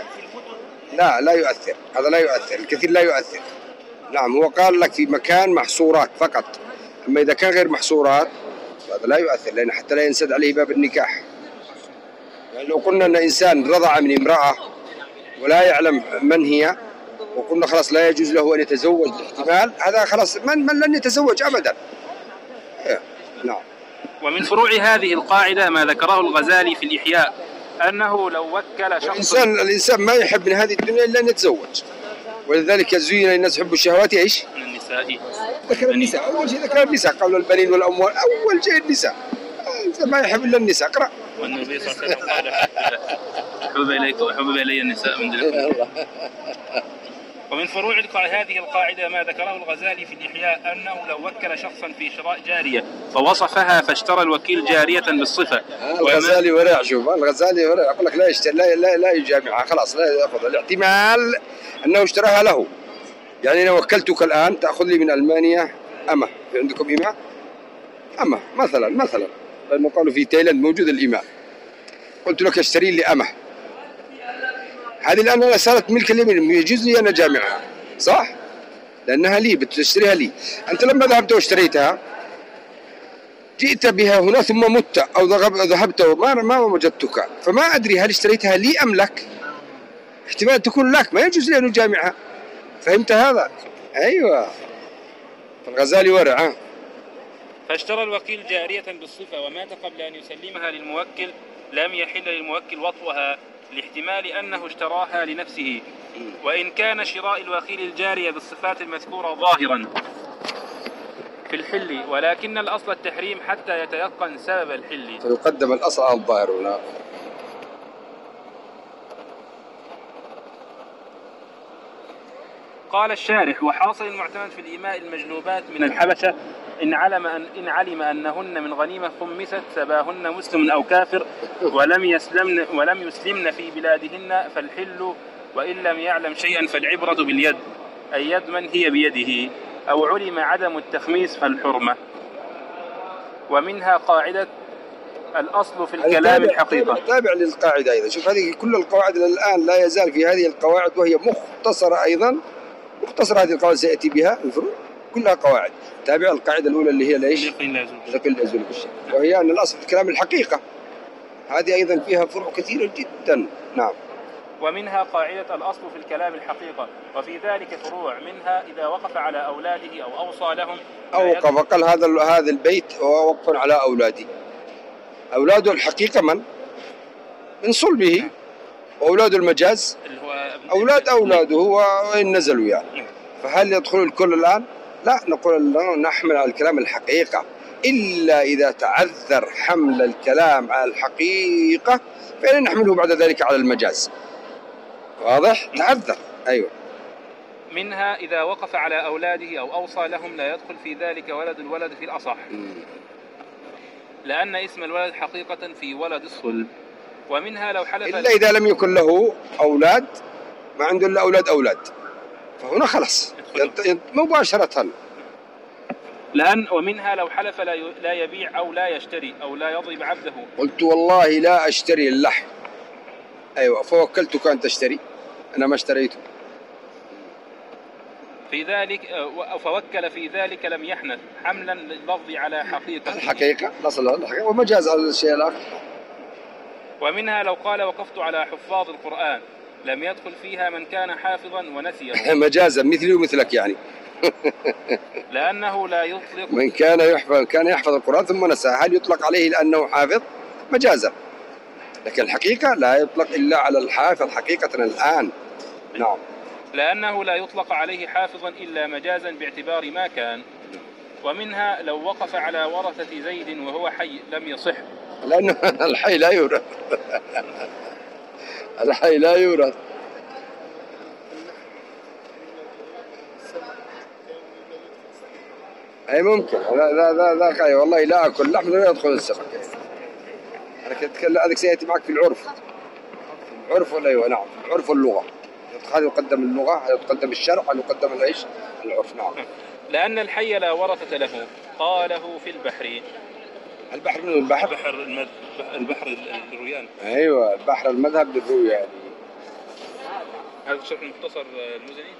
لا لا يؤثر، هذا لا يؤثر، الكثير لا يؤثر. نعم هو قال لك في مكان محصورات فقط، أما إذا كان غير محصورات هذا لا يؤثر، لأن حتى لا ينسد عليه باب النكاح. يعني لو قلنا أن إنسان رضع من امرأة ولا يعلم من هي وقلنا خلاص لا يجوز له أن يتزوج باحتمال، هذا خلاص من, من لن يتزوج أبدا. نعم. ومن فروع هذه القاعدة ما ذكره الغزالي في الإحياء، أنه لو وكل شخص الإنسان, الإنسان ما يحب من هذه الدنيا إلا أن يتزوج، ولذلك زين للناس حب الشهوات إيش؟ من النساء. ذكر النساء أول شيء، ذكر النساء قبل البنين والأموال، أول شيء النساء. الإنسان ما يحب إلا النساء. اقرأ. والنبي صلى الله عليه وسلم قال حبب إليك وحبب إلي النساء من دونكم. ومن فروع هذه القاعدة ما ذكره الغزالي في الإحياء، أنه لو وكل شخصا في شراء جارية فوصفها فاشترى الوكيل جارية بالصفة. الغزالي ورع، شوف الغزالي ورع، أقول لك لا يشتري، لا لا, لا يجامعها، خلاص لا يأخذ الاحتمال أنه اشتراها له. يعني أنا وكلتك الآن تأخذ لي من ألمانيا أمة، في عندكم إماء؟ أمة مثلا مثلا لأنه قالوا في تايلاند موجود الإماء، قلت لك اشتري لي أمة، هذه الآن صارت ملك اليمين، يجوز لي أنا جامعها صح؟ لأنها لي، بتشتريها لي. أنت لما ذهبت واشتريتها جئت بها هنا ثم مت أو ذهبت وما ما وجدتك، فما أدري هل اشتريتها لي أم لك؟ احتمال تكون لك، ما يجوز لي أن أجامعها. فهمت هذا؟ أيوة. الغزالي ورع. فاشترى الوكيل جارية بالصفة ومات قبل أن يسلمها للموكل، لم يحل للموكل وطئها لاحتمال أنه اشتراها لنفسه، وإن كان شراء الوكيل الجارية بالصفات المذكورة ظاهرا في الحل، ولكن الأصل التحريم حتى يتيقن سبب الحل. فيقدم الأصل على الظاهر هنا. قال الشارح: وحاصل المعتمد في الإيماء المجلوبات من الحبشة إن علم أن إن علم أنهن من غنيمة خمست سباهن مسلم أو كافر ولم يسلمن ولم يسلمن في بلادهن فالحل، وإن لم يعلم شيئا فالعبرة باليد، أي يد من هي بيده، أو علم عدم التخميس فالحرمة. ومنها قاعدة الأصل في الكلام الحقيقة. تابع للقاعدة أيضا. شوف هذه كل القواعد الآن لا يزال في هذه القواعد، وهي مختصرة أيضا، مختصرة هذه القواعد سيأتي بها الفروع كلها قواعد. تابع القاعدة الأولى اللي هي ليش؟ اليقين لا يزول بالشك، وهي أن الأصل في الكلام الحقيقة. هذه أيضا فيها فروع كثيرة جدا. نعم. ومنها قاعدة الأصل في الكلام الحقيقة، وفي ذلك فروع، منها إذا وقف على أولاده أو أوصى لهم أو وقف قال هذا هذا البيت هو وقف على أولادي. أولاده الحقيقة من؟ من صلبه. وأولاد المجاز أولاد أولاده وإن نزلوا يعني. فهل يدخل الكل الآن؟ لا، نقول نحمل على الكلام الحقيقة، إلا إذا تعذر حمل الكلام على الحقيقة فإن نحمله بعد ذلك على المجاز. واضح؟ تعذر. أيوة. منها إذا وقف على أولاده أو أوصى لهم لا يدخل في ذلك ولد الولد في الأصح، لأن اسم الولد حقيقة في ولد الصلب. ومنها لو حلف إلا إذا لم يكن له أولاد، ما عنده إلا أولاد أولاد، فهنا خلص مباشرة. لأن ومنها لو حلف لا لا يبيع أو لا يشتري أو لا يضرب عبده. قلت والله لا أشتري اللحم، أيوة، فوكلتك أن تشتري، أنا ما اشتريته. في ذلك فوكل في ذلك لم يحنث حملا لللفظ على حقيقة الحقيقة، نصل الحقيقة، ومجاز على الشيء الآخر. ومنها لو قال وقفت على حفاظ القرآن لم يدخل فيها من كان حافظا ونسيه مجازا مثلي ومثلك يعني. لأنه لا يطلق من كان يحفظ كان يحفظ القرآن ثم نسى، هل يطلق عليه لأنه حافظ؟ مجازا. لكن الحقيقة لا يطلق إلا على الحافظ حقيقة الآن. نعم. لأنه لا يطلق عليه حافظا إلا مجازا باعتبار ما كان. ومنها لو وقف على ورثة زيد وهو حي لم يصح، لأنه الحي لا يورث. الحي لا يورث. أي ممكن. لا لا لا لا والله لا أكل لحم ولا يدخل السفر. أنا كنت أتكلم هذاك سيأتي معك في العرف. العرف ولا أيوة نعم، العرف واللغة. هذا يقدم اللغة، هذا يقدم الشرع، هذا يقدم العيش، العرف. نعم. لأن الحي لا ورثة له، قاله في البحر. البحر من البحر؟ البحر المذهب، البحر الروياني. أيوة، البحر المذهب للروياني. هذا شرح مختصر المزني؟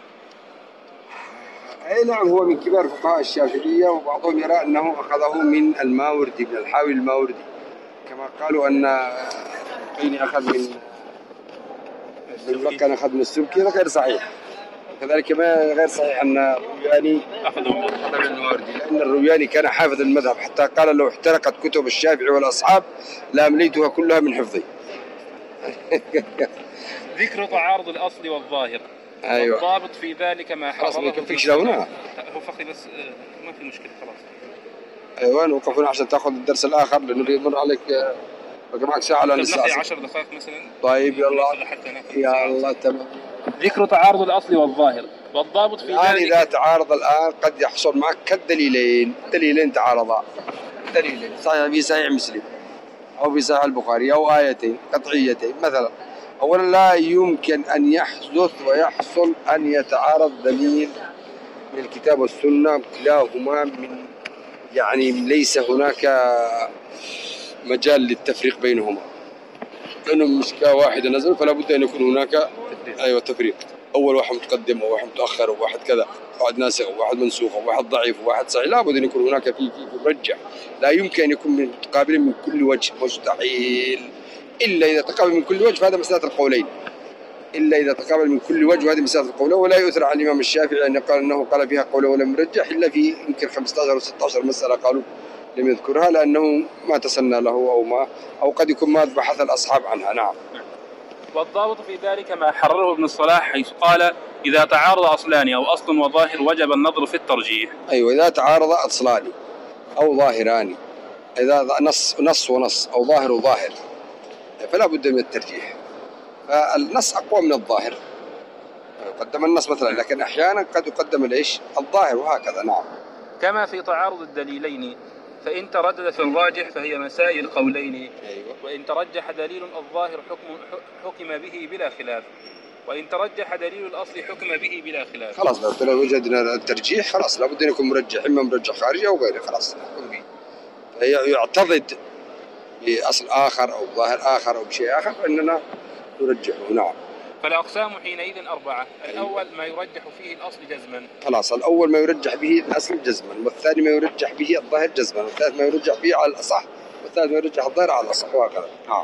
أي نعم، هو من كبار فقهاء الشافعية، وبعضهم يرى أنه أخذه من الماوردي، من الحاوي الماوردي، كما قالوا أن قيني أخذ من الملقن أخذ من السبكي. هذا غير صحيح. كذلك ما غير صحيح أن الروياني أخذ من الماوردي، لأن الروياني كان حافظ المذهب، حتى قال لو احترقت كتب الشافعي والأصحاب لأمليتها كلها من حفظي. ذكر تعارض الأصل والظاهر. أيوة. والضابط في ذلك ما خلاص ما يكفيكش لهنا. هو فقط بس ما في مشكلة خلاص. أيوة، نوقفنا عشان تأخذ الدرس الآخر لأنه يمر عليك بقى معك ساعة ولا نص ساعة؟ عشر دقائق مثلا. طيب يلا يا الله تمام. ذكر تعارض الأصل والظاهر والضابط في الآن ذلك. إذا تعارض الآن قد يحصل معك كالدليلين، دليلين تعارضا، دليلين صحيح في صحيح مسلم أو في صحيح البخاري أو آيتين قطعيتين مثلا. أولا لا يمكن أن يحدث ويحصل أن يتعارض دليل من الكتاب والسنة كلاهما من يعني ليس هناك مجال للتفريق بينهما، لأنهم مشكاة واحدة نزل، فلا بد أن يكون هناك أيوة تفريق. أول واحد متقدم وواحد متأخر وواحد كذا، واحد ناسخ وواحد منسوخ وواحد ضعيف وواحد صحيح، لا بد أن يكون هناك في في مرجع. لا يمكن أن يكون متقابلين من كل وجه، مستحيل، إلا إذا تقابل من كل وجه، فهذا مسألة القولين. إلا إذا تقابل من كل وجه، وهذه مسألة القولين. ولا يؤثر عن الإمام الشافعي أن قال أنه قال فيها قوله ولم يرجح، إلا في يمكن خمسة عشر أو ستة عشر مسألة قالوا لم يذكرها لأنه ما تسنى له أو ما أو قد يكون ما بحث الأصحاب عنها. نعم. والضابط في ذلك ما حرره ابن الصلاح حيث قال إذا تعارض أصلان أو أصل وظاهر وجب النظر في الترجيح. أيوة، إذا تعارض أصلان أو ظاهران، إذا نص نص ونص أو ظاهر وظاهر فلا بد من الترجيح. فالنص أقوى من الظاهر، يقدم النص مثلا، لكن أحيانا قد يقدم الإيش الظاهر وهكذا. نعم. كما في تعارض الدليلين، فإن تردد في الراجح فهي مسائل قولين. أيوة. وإن ترجح دليل الظاهر حكم حكم به بلا خلاف، وإن ترجح دليل الأصل حكم به بلا خلاف. خلاص لو وجدنا الترجيح خلاص لابد أن يكون مرجح، إما مرجح خارجي أو غيره، خلاص نحكم به. يعتضد بأصل آخر أو ظاهر آخر أو بشيء آخر فإننا نرجحه. نعم. فالأقسام حينئذ أربعة. الأول ما يرجح فيه الأصل جزما. خلاص الأول ما يرجح به الأصل جزما، والثاني ما يرجح به الظاهر جزما، والثالث ما يرجح به على الأصح، والثالث ما يرجح الظاهر على الأصح، وهكذا. نعم.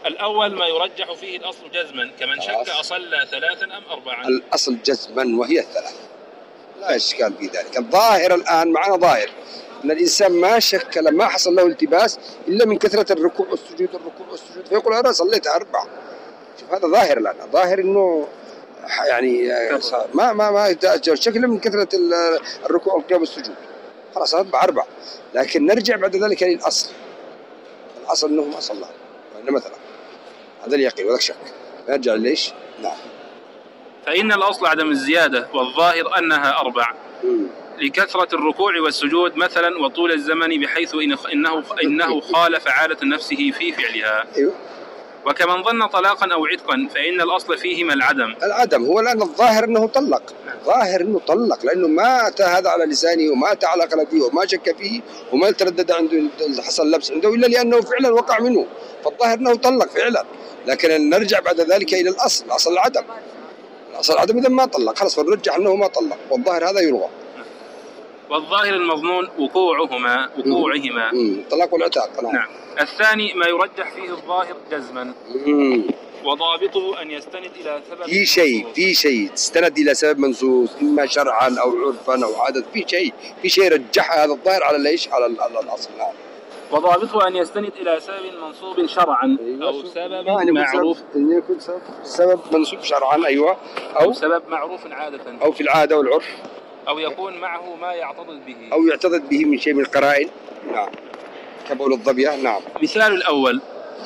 الأول ما يرجح فيه الأصل جزما كمن شك أصلى ثلاثا أم أربعا. الأصل جزما وهي الثلاث، لا إشكال في ذلك. الظاهر الآن معنا ظاهر أن الإنسان ما شك لما حصل له التباس إلا من كثرة الركوع والسجود الركوع والسجود فيقول أنا صليت أربعة. شوف هذا ظاهر الآن، ظاهر إنه يعني ما ما ما شكل من كثرة الركوع والقيام والسجود، خلاص أربعة أربعة. لكن نرجع بعد ذلك للأصل، الأصل إنه ما صلى مثلا، هذا اليقين ولا شك. نرجع ليش؟ نعم. فإن الأصل عدم الزيادة والظاهر أنها أربع م. لكثرة الركوع والسجود مثلا وطول الزمن بحيث إنه إنه خالف عادة نفسه في فعلها. أيوه. وكمن ظن طلاقا أو عتقا فإن الأصل فيهما العدم. العدم هو الآن الظاهر أنه طلق، ظاهر أنه طلق لأنه ما أتى هذا على لسانه وما أتى على قلبه وما شك فيه وما تردد عنده حصل لبس عنده إلا لأنه فعلا وقع منه، فالظاهر أنه طلق فعلا. لكن نرجع بعد ذلك إلى الأصل، أصل العدم، أصل العدم إذا ما طلق خلاص فنرجع أنه ما طلق، والظاهر هذا يلغى. والظاهر المظنون وقوعهما وقوعهما طلاق والعتاق. نعم. نعم. الثاني ما يرجح فيه الظاهر جزما مم. وضابطه أن يستند إلى سبب في شيء في شيء تستند إلى سبب منصوص إما شرعا أو عرفا أو عادة، في شيء في شيء رجح هذا الظاهر على ليش على الأصل. نعم. وضابطه أن يستند إلى سبب منصوب شرعا أو سبب معروف، أن يكون سبب, سبب منصوب شرعا أيوة أو, أو سبب معروف عادة أو في العادة والعرف، أو يكون معه ما يعتضد به أو يعتضد به من شيء من القرائن. نعم. كبول الظبية. نعم. مثال الأول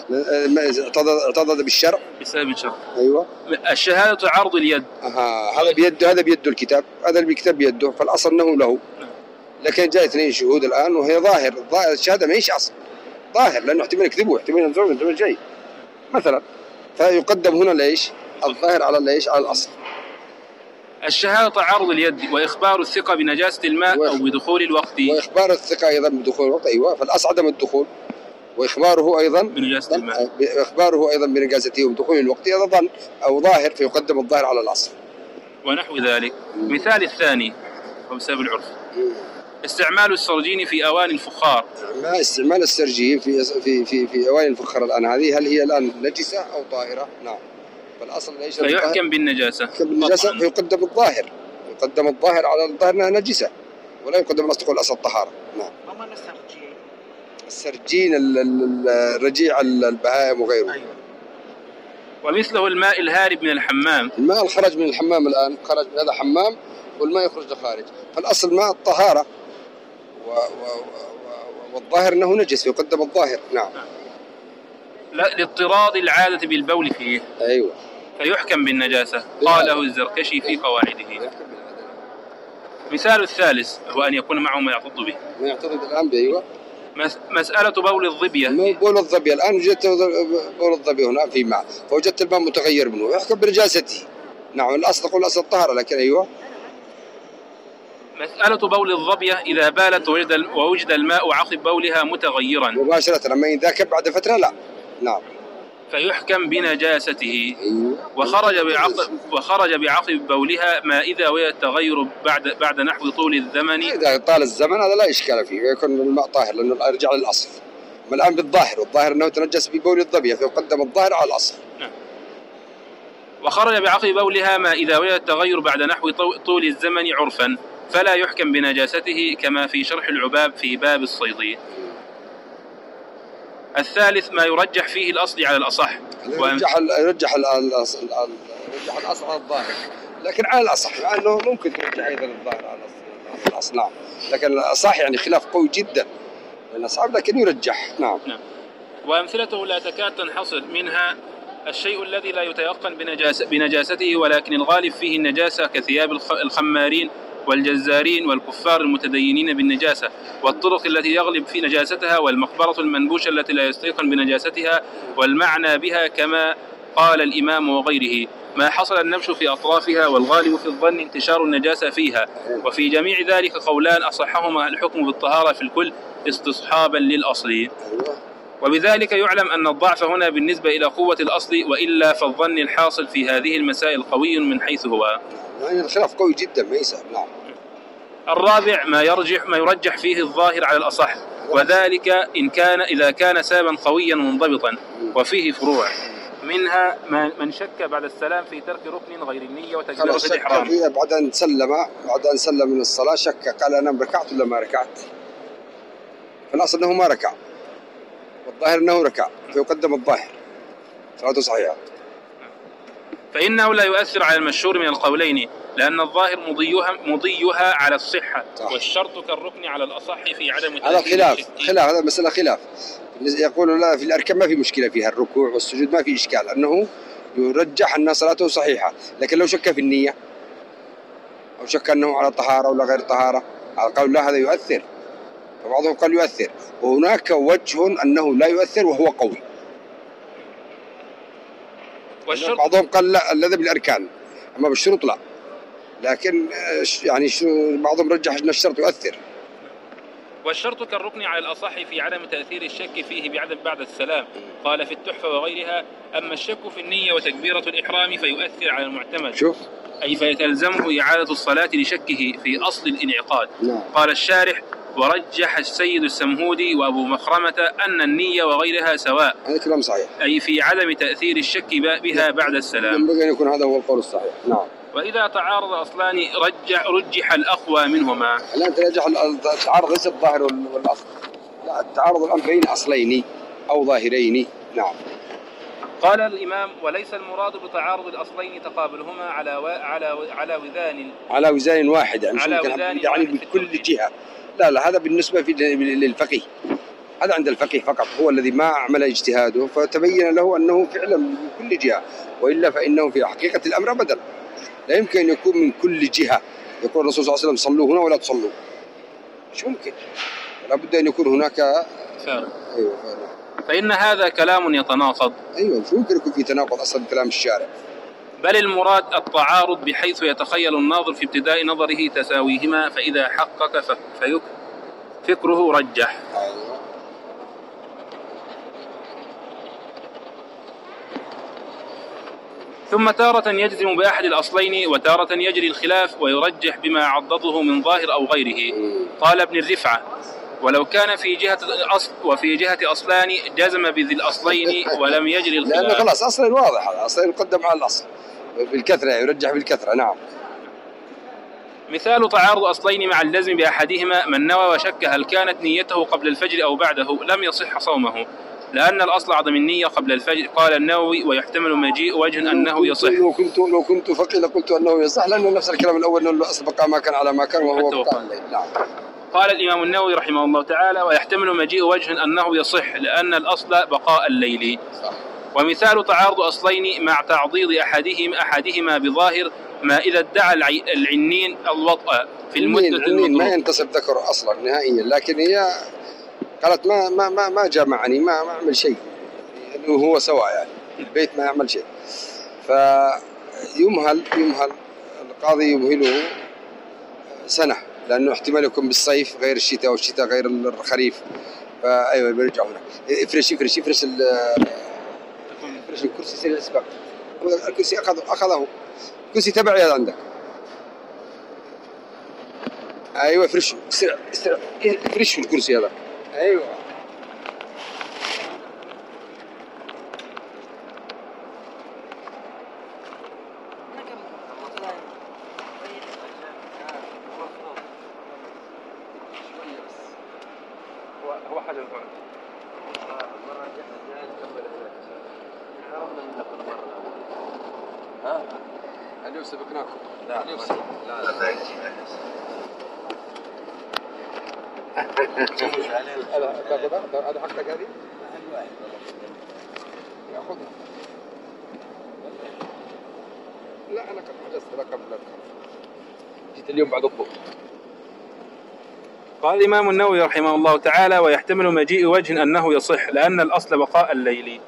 اعتضد بالشرع بسبب الشرع. أيوة. الشهادة عرض اليد. أها هذا بيده، هذا بيده الكتاب، هذا اللي بيكتب بيده فالأصل أنه له. لكن جاء اثنين شهود الآن وهي ظاهر، ظاهر الشهادة ما هيش أصل، ظاهر لأنه احتمال يكذبوا احتمال ينزلوا احتمال شيء مثلا، فيقدم هنا ليش؟ الظاهر على ليش؟ على الأصل. الشهادة عرض اليد وإخبار الثقة بنجاسة الماء وإخ... أو بدخول الوقت. وإخبار الثقة أيضا بدخول الوقت. أيوة. فالأصل عدم الدخول وإخباره أيضا بنجاسة الماء، إخباره أيضا بنجاسته وبدخول الوقت، هذا ظن أو ظاهر فيقدم الظاهر على الأصل. ونحو ذلك. م. مثال الثاني هو بسبب العرف. م. استعمال السرجين في أواني الفخار. ما استعمال السرجين في في في في أواني الفخار الآن هذه هل هي الآن نجسة أو طاهرة؟ نعم. فالأصل ليش؟ فيحكم بالنجاسة. يحكم بالنجاسة فيقدم الظاهر، يقدم الظاهر على الظاهر أنها نجسة ولا يقدم الأصل تقول الأصل الطهارة. نعم. ما من السرجين؟ السرجين الرجيع البهائم وغيره. أيوة. ومثله الماء الهارب من الحمام. الماء الخرج من الحمام الآن خرج من هذا حمام والماء يخرج لخارج، فالأصل ماء الطهارة و و و والظاهر أنه نجس فيقدم الظاهر. نعم. لا لاضطراد العادة بالبول فيه. أيوة. فيحكم بالنجاسة قاله الزركشي في قواعده. مثال الثالث هو أن يكون معه ما يعتض به. ما يعتضد الآن به. أيوة. مسألة بول الظبية. بول الظبية الآن وجدت بول الظبية هنا في ماء فوجدت الماء متغير منه يحكم بنجاسته. نعم. الأصل تقول الأصل الطهارة لكن أيوة. مسألة بول الظبية إذا بالت ووجد ووجد الماء عقب بولها متغيرا مباشرة، أما إذا كان بعد فترة لا. نعم. فيحكم بنجاسته. أيوة. وخرج بعقب وخرج بعقب بولها ما إذا وجد تغير بعد بعد نحو طول الزمن. إذا طال الزمن هذا لا إشكال فيه يكون الماء طاهر لأنه يرجع للأصل. أما الآن بالظاهر والظاهر أنه تنجس ببول الظبية فيقدم الظاهر على الأصل. نعم. وخرج بعقب بولها ما إذا وجد تغير بعد نحو طول الزمن عرفا فلا يحكم بنجاسته كما في شرح العباب في باب الصيد. الثالث ما يرجح فيه الأصل على الأصح. يرجح يرجح الأصل يرجح الأصل على الظاهر لكن على الأصح لأنه ممكن ترجح أيضا الظاهر على الأصل. نعم. لكن الأصح يعني خلاف قوي جدا بين الأصحاب لكن يرجح. نعم. نعم. وأمثلته لا تكاد تنحصر منها الشيء الذي لا يتيقن بنجاس بنجاسته ولكن الغالب فيه النجاسة كثياب الخمارين والجزارين والكفار المتدينين بالنجاسة والطرق التي يغلب في نجاستها والمقبرة المنبوشة التي لا يستيقن بنجاستها والمعنى بها كما قال الإمام وغيره ما حصل النبش في أطرافها والغالب في الظن انتشار النجاسة فيها وفي جميع ذلك قولان أصحهما الحكم بالطهارة في الكل استصحابا للأصل. وبذلك يعلم أن الضعف هنا بالنسبة إلى قوة الأصل وإلا فالظن الحاصل في هذه المسائل قوي من حيث هو. يعني الخلاف قوي جدا ما يسهل. نعم. الرابع ما يرجح ما يرجح فيه الظاهر على الأصح وذلك إن كان إذا كان سببا قويا منضبطا. وفيه فروع منها من شك بعد السلام في ترك ركن غير النية وتكبيرة الإحرام. بعد أن سلم بعد أن سلم من الصلاة شك قال أنا ركعت ولا ما ركعت؟ فالأصل أنه ما ركع والظاهر أنه ركع فيقدم الظاهر صلاته صحيحة. فإنه لا يؤثر على المشهور من القولين لأن الظاهر مضيها مضيها على الصحة صح. والشرط كالركن على الأصح في عدم هذا خلاف خلاف هذا مسألة خلاف. يقول لا في الأركان ما في مشكلة فيها الركوع والسجود ما في إشكال أنه يرجح أن صلاته صحيحة. لكن لو شك في النية أو شك أنه على طهارة ولا غير طهارة على قول لا هذا يؤثر. فبعضهم قال يؤثر وهناك وجه أنه لا يؤثر وهو قوي. بعضهم قال لا الذي بالأركان أما بالشروط لا. لكن يعني بعضهم رجح أن الشرط يؤثر. والشرط كالركن على الأصح في عدم تأثير الشك فيه بعدم بعد السلام. قال في التحفة وغيرها أما الشك في النية وتكبيرة الإحرام فيؤثر على المعتمد شوف. أي فيتلزمه إعادة الصلاة لشكه في أصل الانعقاد. نعم. قال الشارح ورجح السيد السمهودي وأبو مخرمة أن النية وغيرها سواء. هذا كلام صحيح. أي في عدم تأثير الشك بها بعد السلام. ينبغي أن يكون هذا هو القول الصحيح. نعم. وإذا تعارض أصلان رجح رجح الأقوى منهما. لا ترجح التعارض ليس الظاهر والأصل. لا التعارض الآن بين أصلين أو ظاهرين. نعم. قال الإمام وليس المراد بتعارض الأصلين تقابلهما على و... على و... على وذان على وزان واحد يعني, على وزان يعني بكل جهة. لا لا هذا بالنسبة في للفقيه. هذا عند الفقيه فقط هو الذي ما عمل اجتهاده فتبين له أنه فعلا من كل جهة. وإلا فإنه في حقيقة الأمر أبدا لا يمكن أن يكون من كل جهة. يقول الرسول صلى الله عليه وسلم صلوا هنا ولا تصلوا. مش ممكن. لا بد أن يكون هناك فارق. أيوة فارق. فإن هذا كلام يتناقض. أيوة مش ممكن يكون في تناقض أصلا كلام الشارع. بل المراد التعارض بحيث يتخيل الناظر في ابتداء نظره تساويهما فإذا حقق فيك فكره رجح. أيوة. ثم تارة يجزم بأحد الأصلين وتارة يجري الخلاف ويرجح بما عضده من ظاهر أو غيره. قال ابن الرفعة ولو كان في جهة الأصل وفي جهة أصلان جزم بذي الأصلين ولم يجري الخلاف. لأنه خلاص أصلا واضح هذا أصلا يقدم على الأصل بالكثرة يرجح بالكثرة. نعم. مثال تعارض أصلين مع اللزم بأحدهما من نوى وشك هل كانت نيته قبل الفجر أو بعده لم يصح صومه لأن الأصل عدم النية قبل الفجر. قال النووي ويحتمل مجيء وجه أنه يصح. لو كنت لو كنت فقيه لقلت أنه يصح لأنه نفس الكلام الأول أنه الأصل بقى ما كان على ما كان وهو بقى الليل. نعم. قال الإمام النووي رحمه الله تعالى ويحتمل مجيء وجه أنه يصح لأن الأصل بقاء الليل. صح. ومثال تعارض أصلين مع تعضيض أحدهم أحدهما بظاهر ما إذا ادعى العنين الوطأ في المدة المضروبة. ما ينتصب ذكر أصلا نهائيا لكن هي قالت ما ما ما ما جمعني ما ما عمل شيء يعني هو سواء يعني البيت ما يعمل شيء. فيمهل يمهل القاضي يمهله سنة لأنه احتمال يكون بالصيف غير الشتاء والشتاء غير الخريف. فأيوة بيرجع هنا افرش افرش افرش افرش الكرسي سريع الأسباب. الكرسي أخذه أخذه الكرسي تبعي هذا عندك. أيوة افرشه سريع سريع افرش الكرسي هذا. أيوة. هو حاجة الفرق. ها؟ اليوم سبقناكم. لا اليوم لا لا لا. هذا حقك هذه؟ ياخذها. لا أنا كنت حجزت لك قبل جيت اليوم بعد الظهر. قال الإمام النووي رحمه الله تعالى ويحتمل مجيء وجه أنه يصح لأن الأصل بقاء الليل.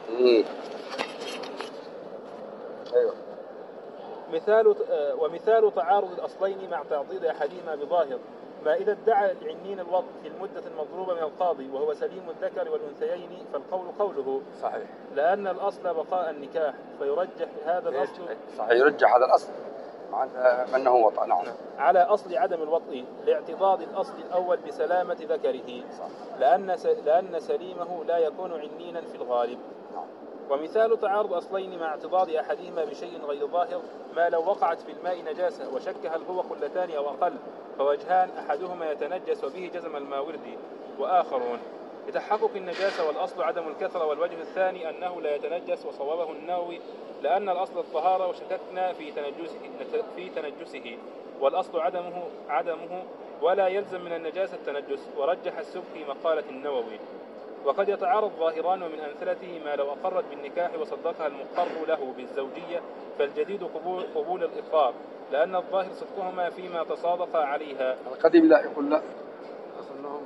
أيوة. مثال ومثال تعارض الأصلين مع تعضيد أحدهما بظاهر ما إذا ادعى العنين الوطء في المدة المضروبة من القاضي وهو سليم الذكر والأنثيين فالقول قوله صحيح. لأن الأصل بقاء النكاح فيرجح هذا الأصل. صحيح يرجح هذا الأصل مع أنه وطأ. نعم. على أصل عدم الوطء لاعتضاد الأصل الأول بسلامة ذكره، لأن لأن سليمه لا يكون عنينا في الغالب. ومثال تعارض أصلين مع اعتضاد أحدهما بشيء غير ظاهر ما لو وقعت في الماء نجاسة وشك هل هو قلتان أو أقل، فوجهان أحدهما يتنجس وبه جزم الماوردي وآخرون لتحقق النجاسة والأصل عدم الكثرة، والوجه الثاني أنه لا يتنجس وصوابه النووي لأن الأصل الطهارة وشككنا في تنجسه, في تنجسه والأصل عدمه, عدمه ولا يلزم من النجاسة التنجس، ورجح السبكي مقالة النووي. وقد يتعارض ظاهران ومن أمثلته ما لو أقرت بالنكاح وصدقها المقر له بالزوجية فالجديد قبول, قبول الإقرار لأن الظاهر صدقهما فيما تصادق عليها. القديم لا يقول لا، أصلهم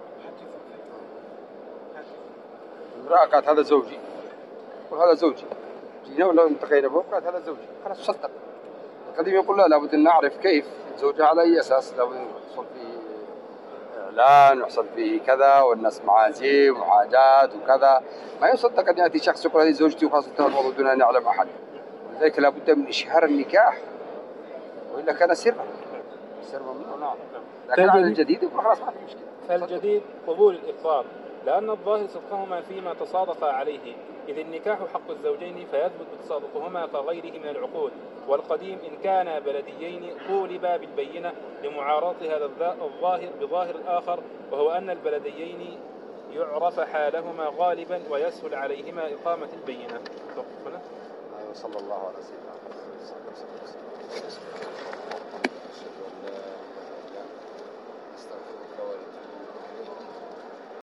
امرأة قالت هذا زوجي وهذا زوجي، جينا ولا التقينا به قالت هذا زوجي، خلاص صدق. القديم يقول لا، لابد أن نعرف كيف زوجها على أي أساس، لابد أن يحصل فيه إعلان ويحصل فيه كذا والناس معازيم وحاجات وكذا، ما يصدق أن يأتي شخص يقول هذه زوجتي وخلاص انتهى الموضوع دون أن يعلم أحد. لذلك لابد من إشهار النكاح وإلا كان سرا، سر ممنوع. نعم. لكن على الجديد يقول خلاص ما في مشكلة. فالجديد قبول الإقرار لأن الظاهر صدقهما فيما تصادق عليه، إذ النكاح حق الزوجين فيثبت بتصادقهما كغيره من العقود. والقديم إن كان بلديين طولبا بالبينة لمعارضة هذا الظاهر بظاهر الآخر، وهو أن البلديين يعرف حالهما غالبا ويسهل عليهما إقامة البينة. صلى الله عليه وسلم.